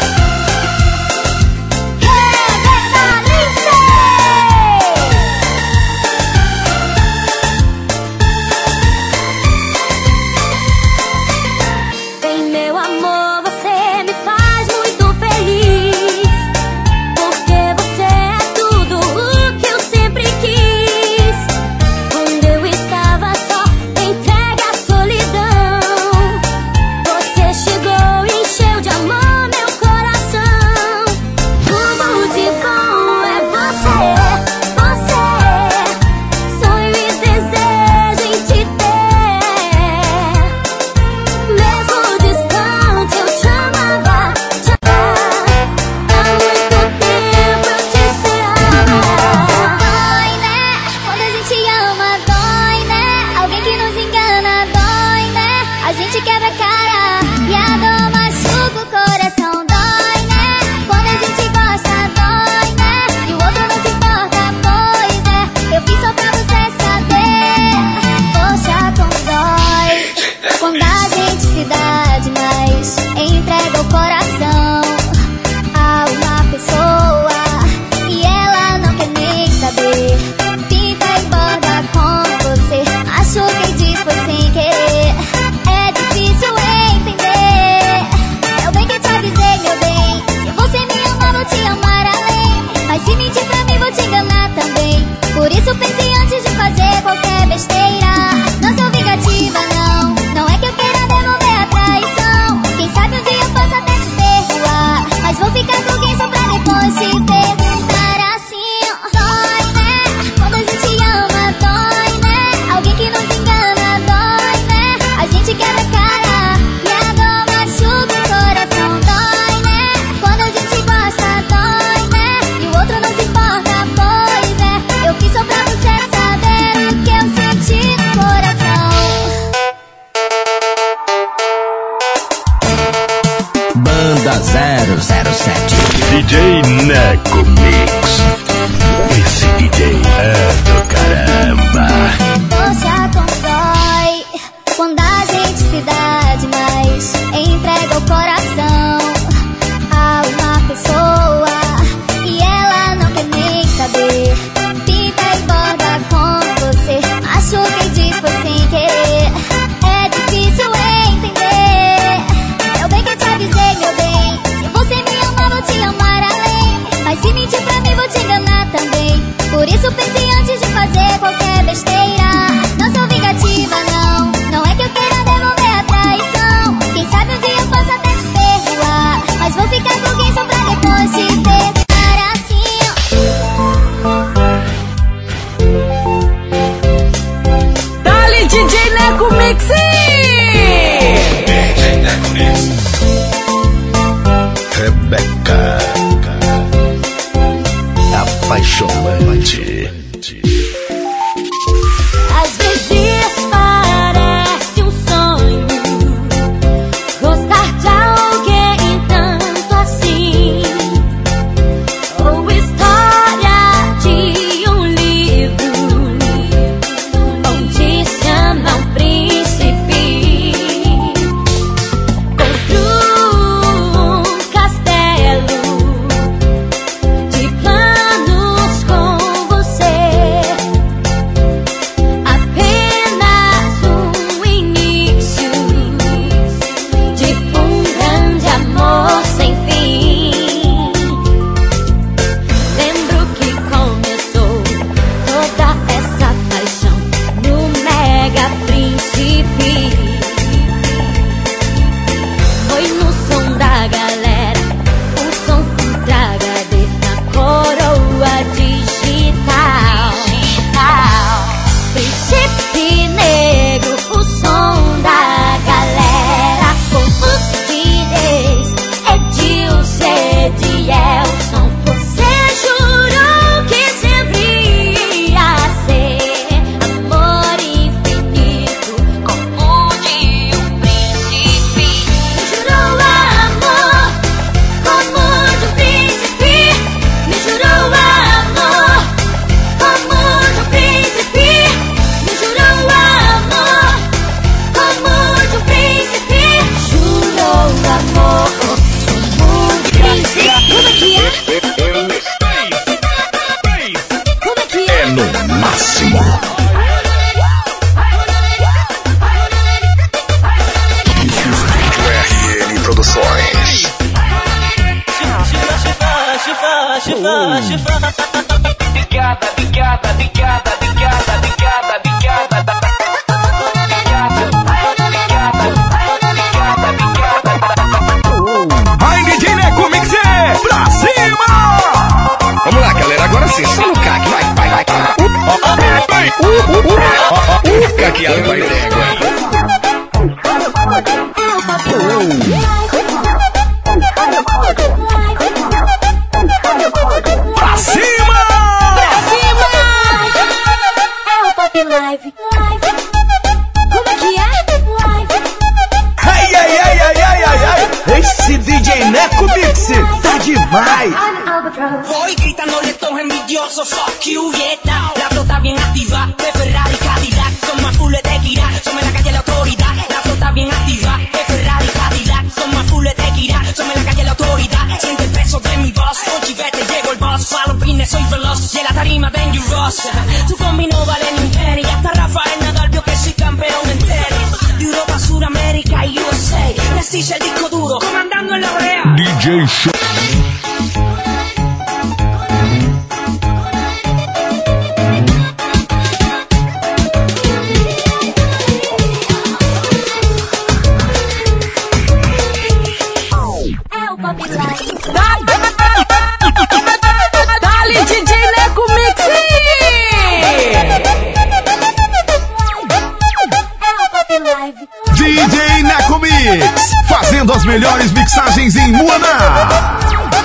Bem, meu amor, você me faz muito feliz, porque você é tudo o que eu sempre quis. Quando eu estava só, entregue à solidão, você chegou e encheu de amor meu coração. Tudo de bom é você, você. Sonho e desejo em te ter. Mesmo distante eu te amava, te amava. Há muito tempo eu te esperava. Dói, né? Quando a gente ama, dói, né? Alguém que nos engana, dói, né? A gente quebra a cara e a dor machuca o coração, dói, né? Quando a gente gosta, dói, né? E o outro não se importa, pois é. Eu fiz só pra você saber. Poxa, como dói quando a gente se dá demais, entrega o coração a uma pessoa e ela não quer nem saber. Pinta e borda com você, machuca e diz foi sem querer. É difícil entender. Eu bem que te avisei, meu bem. Se você me ama, vou te amar além. Mas se mentir pra mim, vou te enganar também. Por isso pense antes de fazer qualquer besteira. Não sou vingativa, não. Não é que eu queira devolver a traição. Quem sabe um dia eu possa até te perdoar, mas vou ficar com alguém só pra depois te perguntar assim. Dói, né? Quando a gente ama, dói, né? Alguém que nos engana, dói, né? A gente quebra a cara e a dor machuca o coração, dói, né? Quando a gente gosta, dói, né? E o outro não se importa, pois é. Eu fiz só pra você saber o que eu senti no coração. Banda 007 DJ Neco Mix. Esse DJ é do caramba. Poxa, como dói quando a gente se dá demais, entrega o coração a uma pessoa e ela não quer nem saber. Pinta e borda com você, machuca acredito foi sem querer. É difícil entender. Eu bem que te avisei, meu bem. Se você me amar, vou te amar além. Mas se mentir pra mim, vou te enganar também. Por isso pense antes de fazer qualquer besteira. Não sou vingativa, não. Não é que eu queira devolver a traição. Quem sabe um dia eu posso até te perdoar. Mas vou ficar com alguém só pra depois te perdoar assim. Dali DJ Neco Mix. DJ Neco Mix. Rebeca, apaixonante. Às vezes parece um sonho gostar de alguém tanto assim, ou história de um livro onde se ama um príncipe. Construo um castelo de planos com você. Apenas um início de um grande amor sem fim. Lembro que começou toda essa paixão no Mega Príncipe. Foi no som da galera, o som ultra HD na coroa digital. Príncipe negro, o som da galera. Com os DJs, Edilson, Edielson. Você jurou que sempre ia ser amor infinito, como de um príncipe. Me jurou amor, como de um príncipe. Me jurou amor, como de um príncipe. Me jurou amor, como de um príncipe. Jurou amor, como de um príncipe. Como é que é? Como é que é? É no máximo. RN Produções. Vai, DJ Neco Mix, pra cima! Vamos lá, galera, agora sim, só no CAC, vai. Caqueado vai d'égua. Pra cima! É o Pop Live. Como é que é? Ai. Esse DJ Neco Mix tá demais. Voy gritándole todos envidiosos, fuck you, Vietnam. La flota bien activa, de Ferrari, Cadillac. Son más full de tequila, somos la calle la autoridad. La flota bien activa, de Ferrari, Cadillac. Son más full de tequila, somos la calle la autoridad. Siente el peso de mi voz, con chivete llevo el boss. Falo pines, soy veloz, y en la tarima dangerous. Tu combi no vale ni un penny, hasta Rafael Nadal vio que soy campeón en tenis. De Europa, Suramérica y USA. Prestige el disco duro, comandando en la brea. DJ Show. É o Pop Live. Dali DJ Neco Mix. É o Pop Live. DJ Neco Mix, fazendo as melhores mixagens em Moana.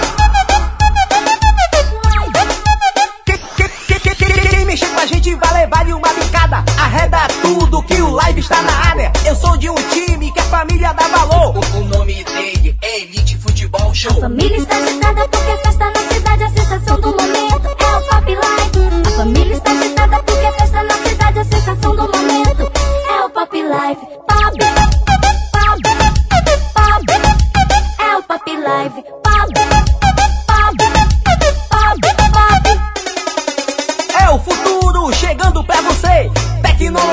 Quem mexer com a gente vai levar-lhe uma bicada. Arreda tudo que o live está na área. Eu sou de um time que a família dá valor. O nome dele é Elite Futebol Show. A família está agitada porque a festa na cidade é a sensação do momento. É o Pop Live. A família está agitada porque a festa na cidade é a sensação do momento. É o Pop Live. Pop. É o Pop Live. Pop.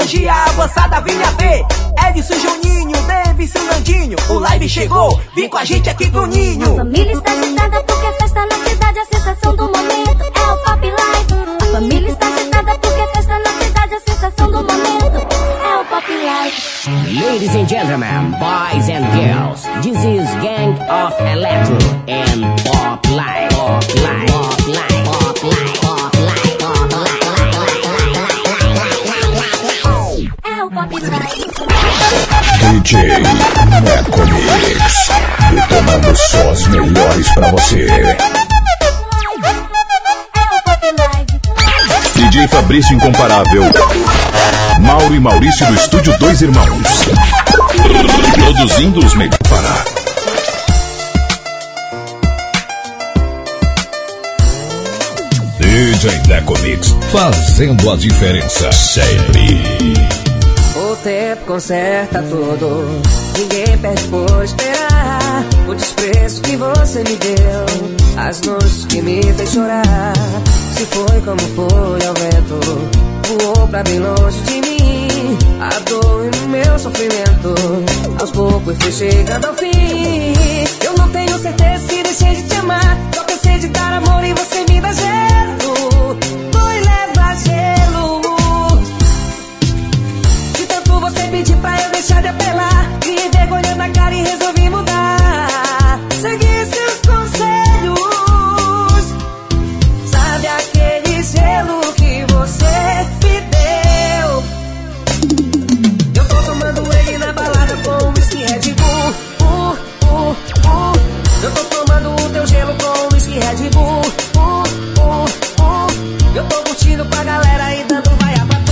hoje a avançada vinha ver. Edson Juninho, Davis e Nandinho, o live chegou, vem com a gente aqui pro ninho. A família está agitada porque festa na cidade, a sensação do momento é o Pop Live. A família está agitada porque festa na cidade, a sensação do momento é o Pop Live. Ladies and gentlemen, boys and girls, this is Gang of Electro and Pop Live. Pop Live. Pop Live. Pop Live. Pop Live. Pop Live. É o Pop Live. DJ Neco Mix, detonando só as melhores pra você. DJ Fabrício Incomparável, Mauro e Maurício do Estúdio Dois Irmãos, produzindo os melhores para. DJ Neco Mix, fazendo a diferença sempre. O tempo conserta tudo, ninguém perde por esperar. O desprezo que você me deu, as noites que me fez chorar. Se foi como foi ao vento, voou pra bem longe de mim. A dor e o meu sofrimento, aos poucos fui chegando ao fim. Eu não tenho certeza se deixei de te amar, só cansei de dar amor e você me dá gelo. Foi levar gelo. Você pediu pra eu deixar de apelar, me envergonhando na cara e resolvi mudar. Segui seus conselhos. Sabe aquele gelo que você me deu? Eu tô tomando ele na balada com whisky Red Bull. Eu tô tomando o teu gelo com whisky Red Bull. Eu tô curtindo com a galera e dando vaia pra tu.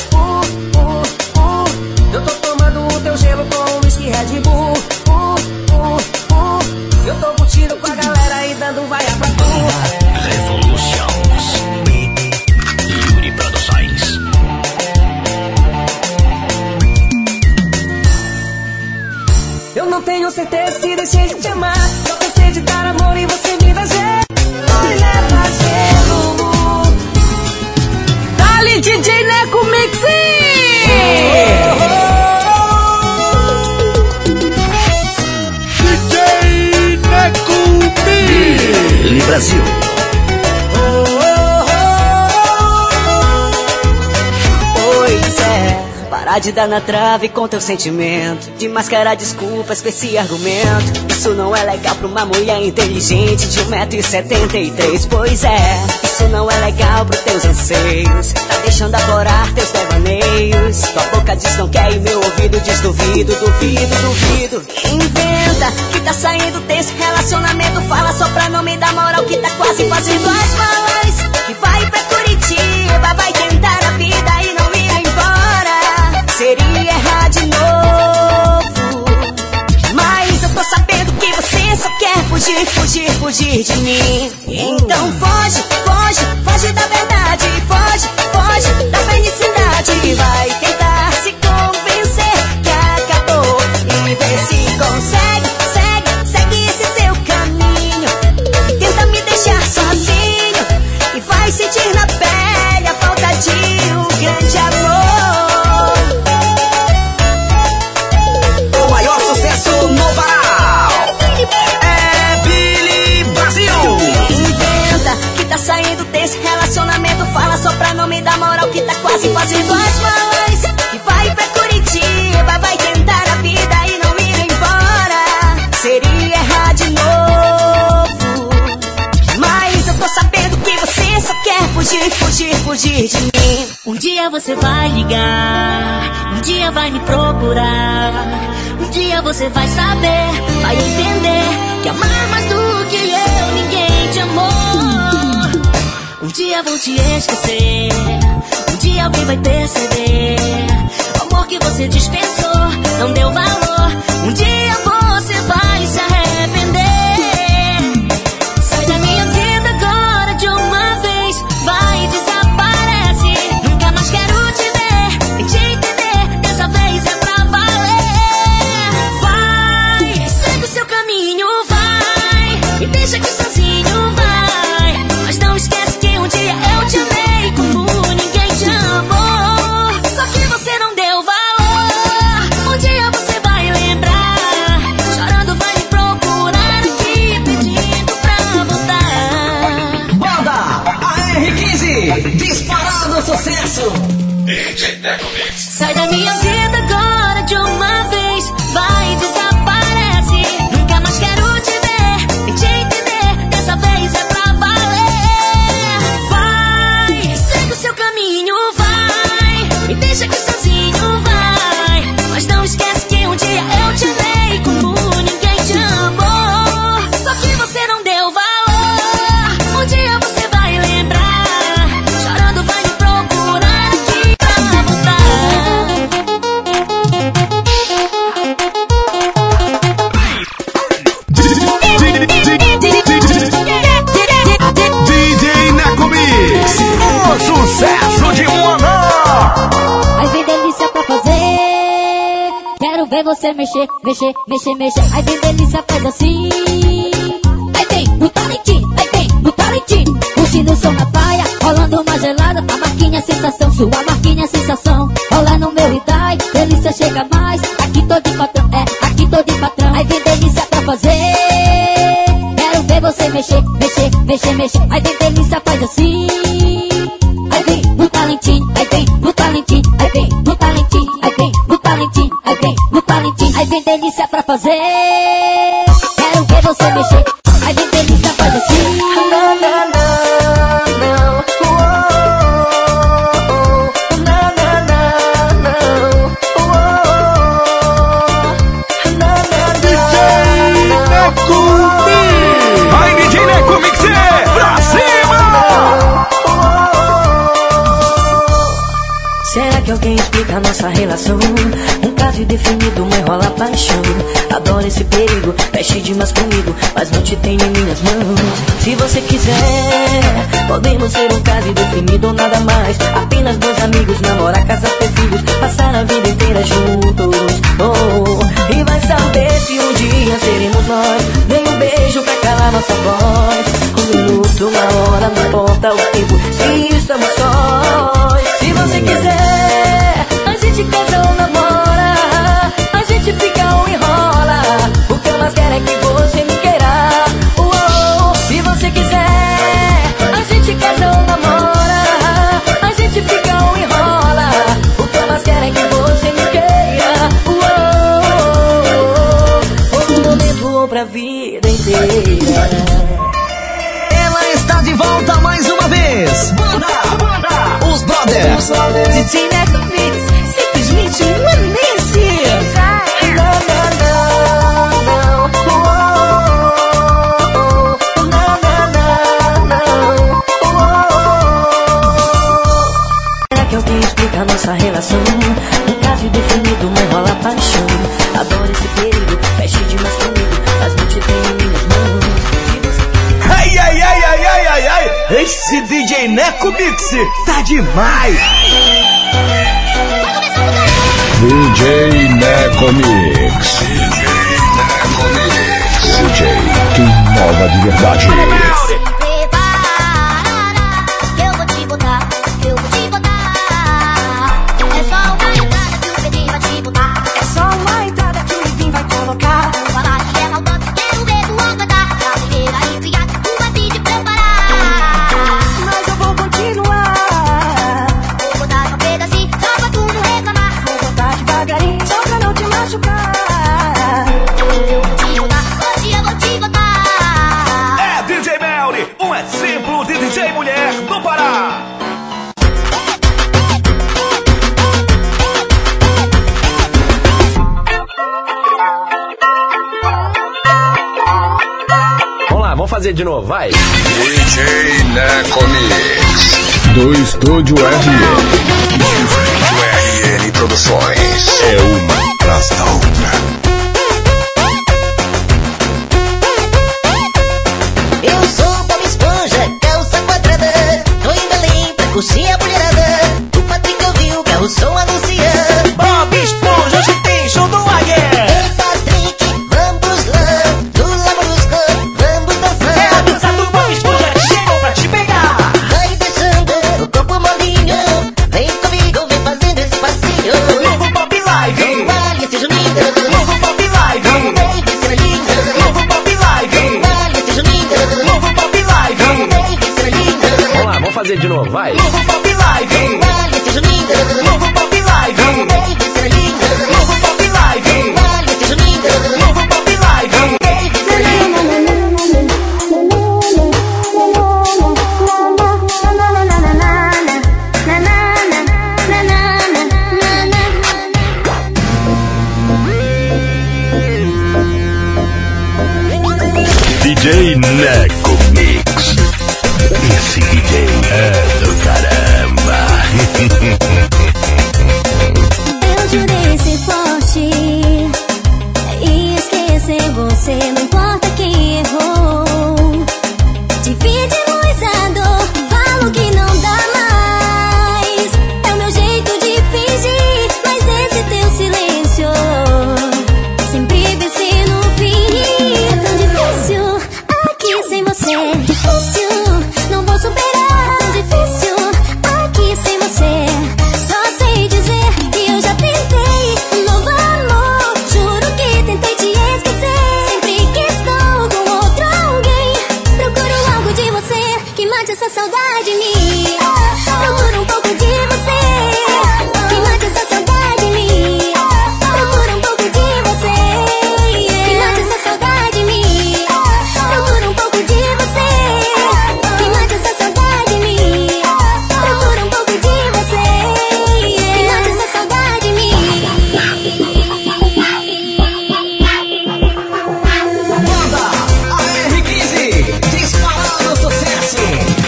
Eu tô tomando o teu gelo com whisky Red Bull. Eu tô curtindo com a galera e dando vaia pra tu. Revolutions, Yuri Produções. Eu não tenho certeza se deixei de te amar, só cansei de dar amor e você me dá gelo. Me leva gelo. Dali DJ Neco Mix. Brasil. Pois é, parar de dar na trave com teu sentimento, de mascarar desculpas com esse argumento. Isso não é legal pra uma mulher inteligente de 1,73m. Pois é, isso não é legal pros teus anseios, tá deixando aflorar teus devaneios. Tua boca diz não quer e meu ouvido diz duvido, duvido, duvido. Inventa que tá saindo desse relacionamento, fala só pra não me dar moral que tá quase fazendo as malas. Que vai pra Curitiba, vai tentar a vida e não ir embora. Seria errar de novo, mas eu tô sabendo que você só quer fugir, fugir, fugir de mim. Então foge, foge, foge da verdade. Foge, foge da felicidade. Vai tentar se convencer que acabou e vê se consegue. Segue, segue esse seu caminho. Tenta me deixar sozinho e vai sentir na pele a falta de um grande amor. O maior sucesso no varal é Billy Brasil. Inventa que tá saindo desse relacionamento, fala só pra não me dar moral que tá quase fazendo as malas. Que vai pra Curitiba, vai tentar a vida e não ir embora. Seria errar de novo, mas eu tô sabendo que você só quer fugir, fugir, fugir de mim. Um dia você vai ligar, um dia vai me procurar. Um dia você vai saber, vai entender que amar mais do que eu, ninguém te amou. Um dia vou te esquecer, um dia alguém vai perceber. O amor que você dispensou não deu valor. Um dia você vai se arrepender. Sai da minha vida agora de uma vez, vai e desaparece. Nunca mais quero te ver, nem te entender. Dessa vez é pra valer. Vai, segue o seu caminho, vai. Me deixa aqui sozinho, vai. Mas não esquece que um dia eu te amei como ninguém te amou. Só que você não da minha vida agora de uma vez. Vai, desaparece. Nunca mais quero te ver, nem te entender. Dessa vez é pra valer. Vai, segue o seu caminho, vai. Me deixa aqui sozinho, vai. Mas não esquece que um dia eu te amei como ninguém te amou. Só que você não deu valor. Um dia você vai lembrar. Chorando vai me procurar aqui pra voltar. DJ Neco Mix, o sucesso de Moná. Aí vem delícia pra fazer. Quero ver você mexer, mexer, mexer, mexer. Aí vem delícia, faz assim. Aí vem no talentinho, aí vem no talentinho. Curtindo o som na praia, rolando uma gelada. A marquinha sensação, sua marquinha sensação. Rola no meu Idai, delícia chega mais. Aqui tô de patrão, aqui tô de patrão. Aí vem delícia pra fazer. Quero ver você mexer, mexer, mexer, mexer. Aí vem delícia, faz assim. Aí vem no talentinho, aí vem no talentinho, aí vem no talentinho, aí vem no talentinho, aí vem no talentinho. Aí vem delícia pra fazer. Quero ver você mexer. Aí vem delícia, faz assim. Vai, DJ Neco Mix, pra cima! Será que alguém explica a nossa relação? Um caso indefinido, uma enrola paixão. Adoro esse perigo, mexe demais comigo, mas não te tenho em minhas mãos. Se você quiser, podemos ser um caso indefinido ou nada mais. Apenas dois amigos, namorar, casar, ter filhos, passar a vida inteira juntos. Oh, e vai saber se um dia seremos nós. Dê um beijo pra calar nossa voz. Um minuto, uma hora, não importa o tempo, se estamos sós. Se você quiser, a gente casa ou namora, a gente fica ou enrola. O que eu mais quero é que você me queira. Se você quiser, a gente casa ou namora, a gente fica ou enrola. O que eu mais quero é que você me queira. Um momento ou pra vida inteira. Ela está de volta mais uma vez. Os Brothers. DJ Neco Mix, simplesmente uma Nancy. Será que alguém explica a nossa relação? Um caso indefinido, uma enrola paixão. Adoro esse perigo, mexe demais comigo, mas não te tenho em minhas mãos. Ai, ai, ai, ai, ai, ai, ai. Esse DJ Neco Mix tá demais. DJ Neco Mix. DJ que inova de verdade. Fazer de novo, vai. DJ Neco Mix do Estúdio RN. Estúdio RN Produções. É uma atrás da outra. Eu sou Bob Esponja, calça quadrada. Tô em Belém pra curtir a mulherada. O Patrick ouviu o carro som anunciando. Bob Esponja, hoje tem show do Águia. Ei, Patrick, vamos lá. Do Lambrusco, vamos dançar. É a dança do Bob Esponja, chegou pra te pegar. Vai deixando o corpo molinho. Vem comigo, vem fazendo esse passinho. Novo Bob Live. DJ Neco Mix. Esse DJ é do caramba. Eu jurei ser forte e esquecer você, não importa quem errou. Dividimos a dor, falo que não dá mais. É o meu jeito de fingir, mas esse teu silêncio sempre vence no fim. É tão difícil aqui sem você, difícil, não vou superar. Tão difícil aqui sem você, só sei dizer que eu já tentei um novo amor. Juro que tentei te esquecer. Sempre que estou com outro alguém, procuro algo de você que mate essa saudade em mim. Procuro um pouco de você que mate essa saudade em mim. Procuro um pouco de você que mate essa saudade em mim. Procuro um pouco de você que mate essa saudade em mim. Procuro um pouco de você que mate essa saudade em mim. Banda AR15, disparado sucesso.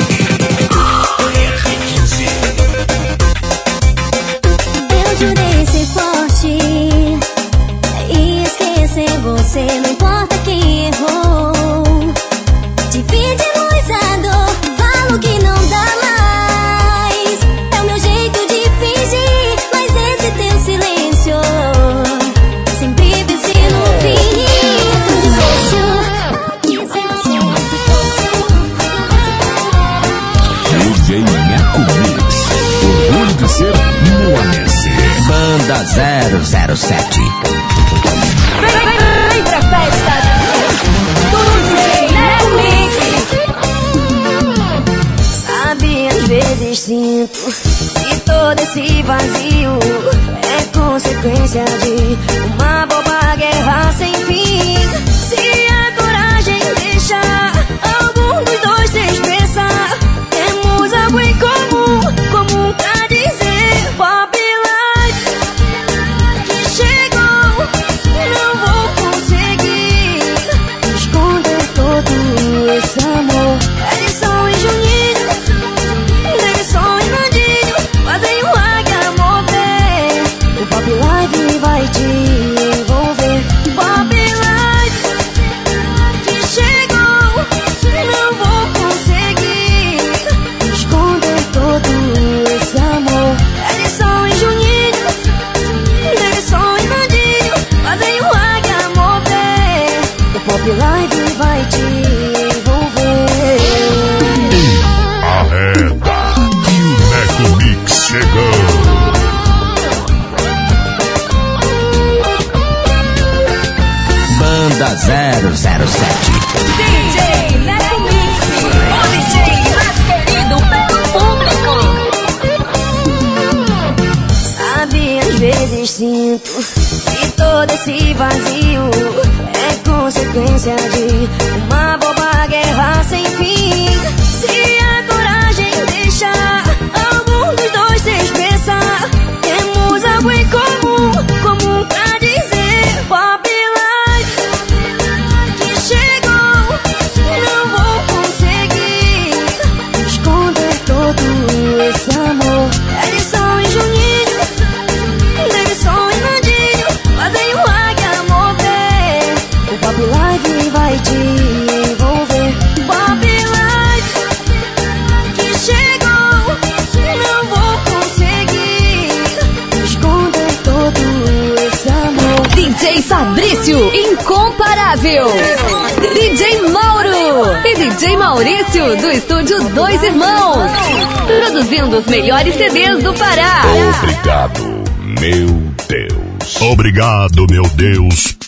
Eu jurei ser forte e esquecer você, não importa quem errou. Dividimos a dor, falo que não dá mais. É o meu jeito de fingir, mas esse teu silêncio sempre vence no fim. É tão difícil aqui sem você. DJ Neco Mix. Orgulho de ser moanense. Banda 007. Vem pra festa do DJ Neco Mix. Sabe, às vezes sinto que todo esse vazio é consequência de uma boba guerra sem fim. Se a coragem deixar algum dos dois se expressar, temos algo em comum, comum pra dizer. Pop Life que chegou, não vou conseguir esconder todo esse amor. Eles são em Juninho, eles são em Nandinho, fazem o águia mover. O Pop Life vai te envolver. Pop Life que chegou, não vou conseguir esconder todo esse amor. Eles são em Juninho, eles são em Nandinho, fazem o águia mover. O Pop Life vai te envolver. Arreda que o Neco Mix chegou. Banda 007. DJ Neco Mix, o DJ mais querido pelo público. Sabe, às vezes sinto que todo esse vazio é consequência de uma boba guerra sem fim. Se a coragem deixar algum dos dois se expressar, temos algo em comum, comum pra dizer. Pop Life que chegou, não vou conseguir esconder todo esse amor. Eles são em Juninho, eles são em Nandinho, fazem o águia mover. O Pop Life vai te envolver. Pop Life que chegou, não vou conseguir esconder todo esse amor. DJ Fabrício, incomparável. DJ Mauro e DJ Maurício, do estúdio Dois Irmãos, produzindo os melhores CDs do Pará. Obrigado, meu Deus. Obrigado, meu Deus,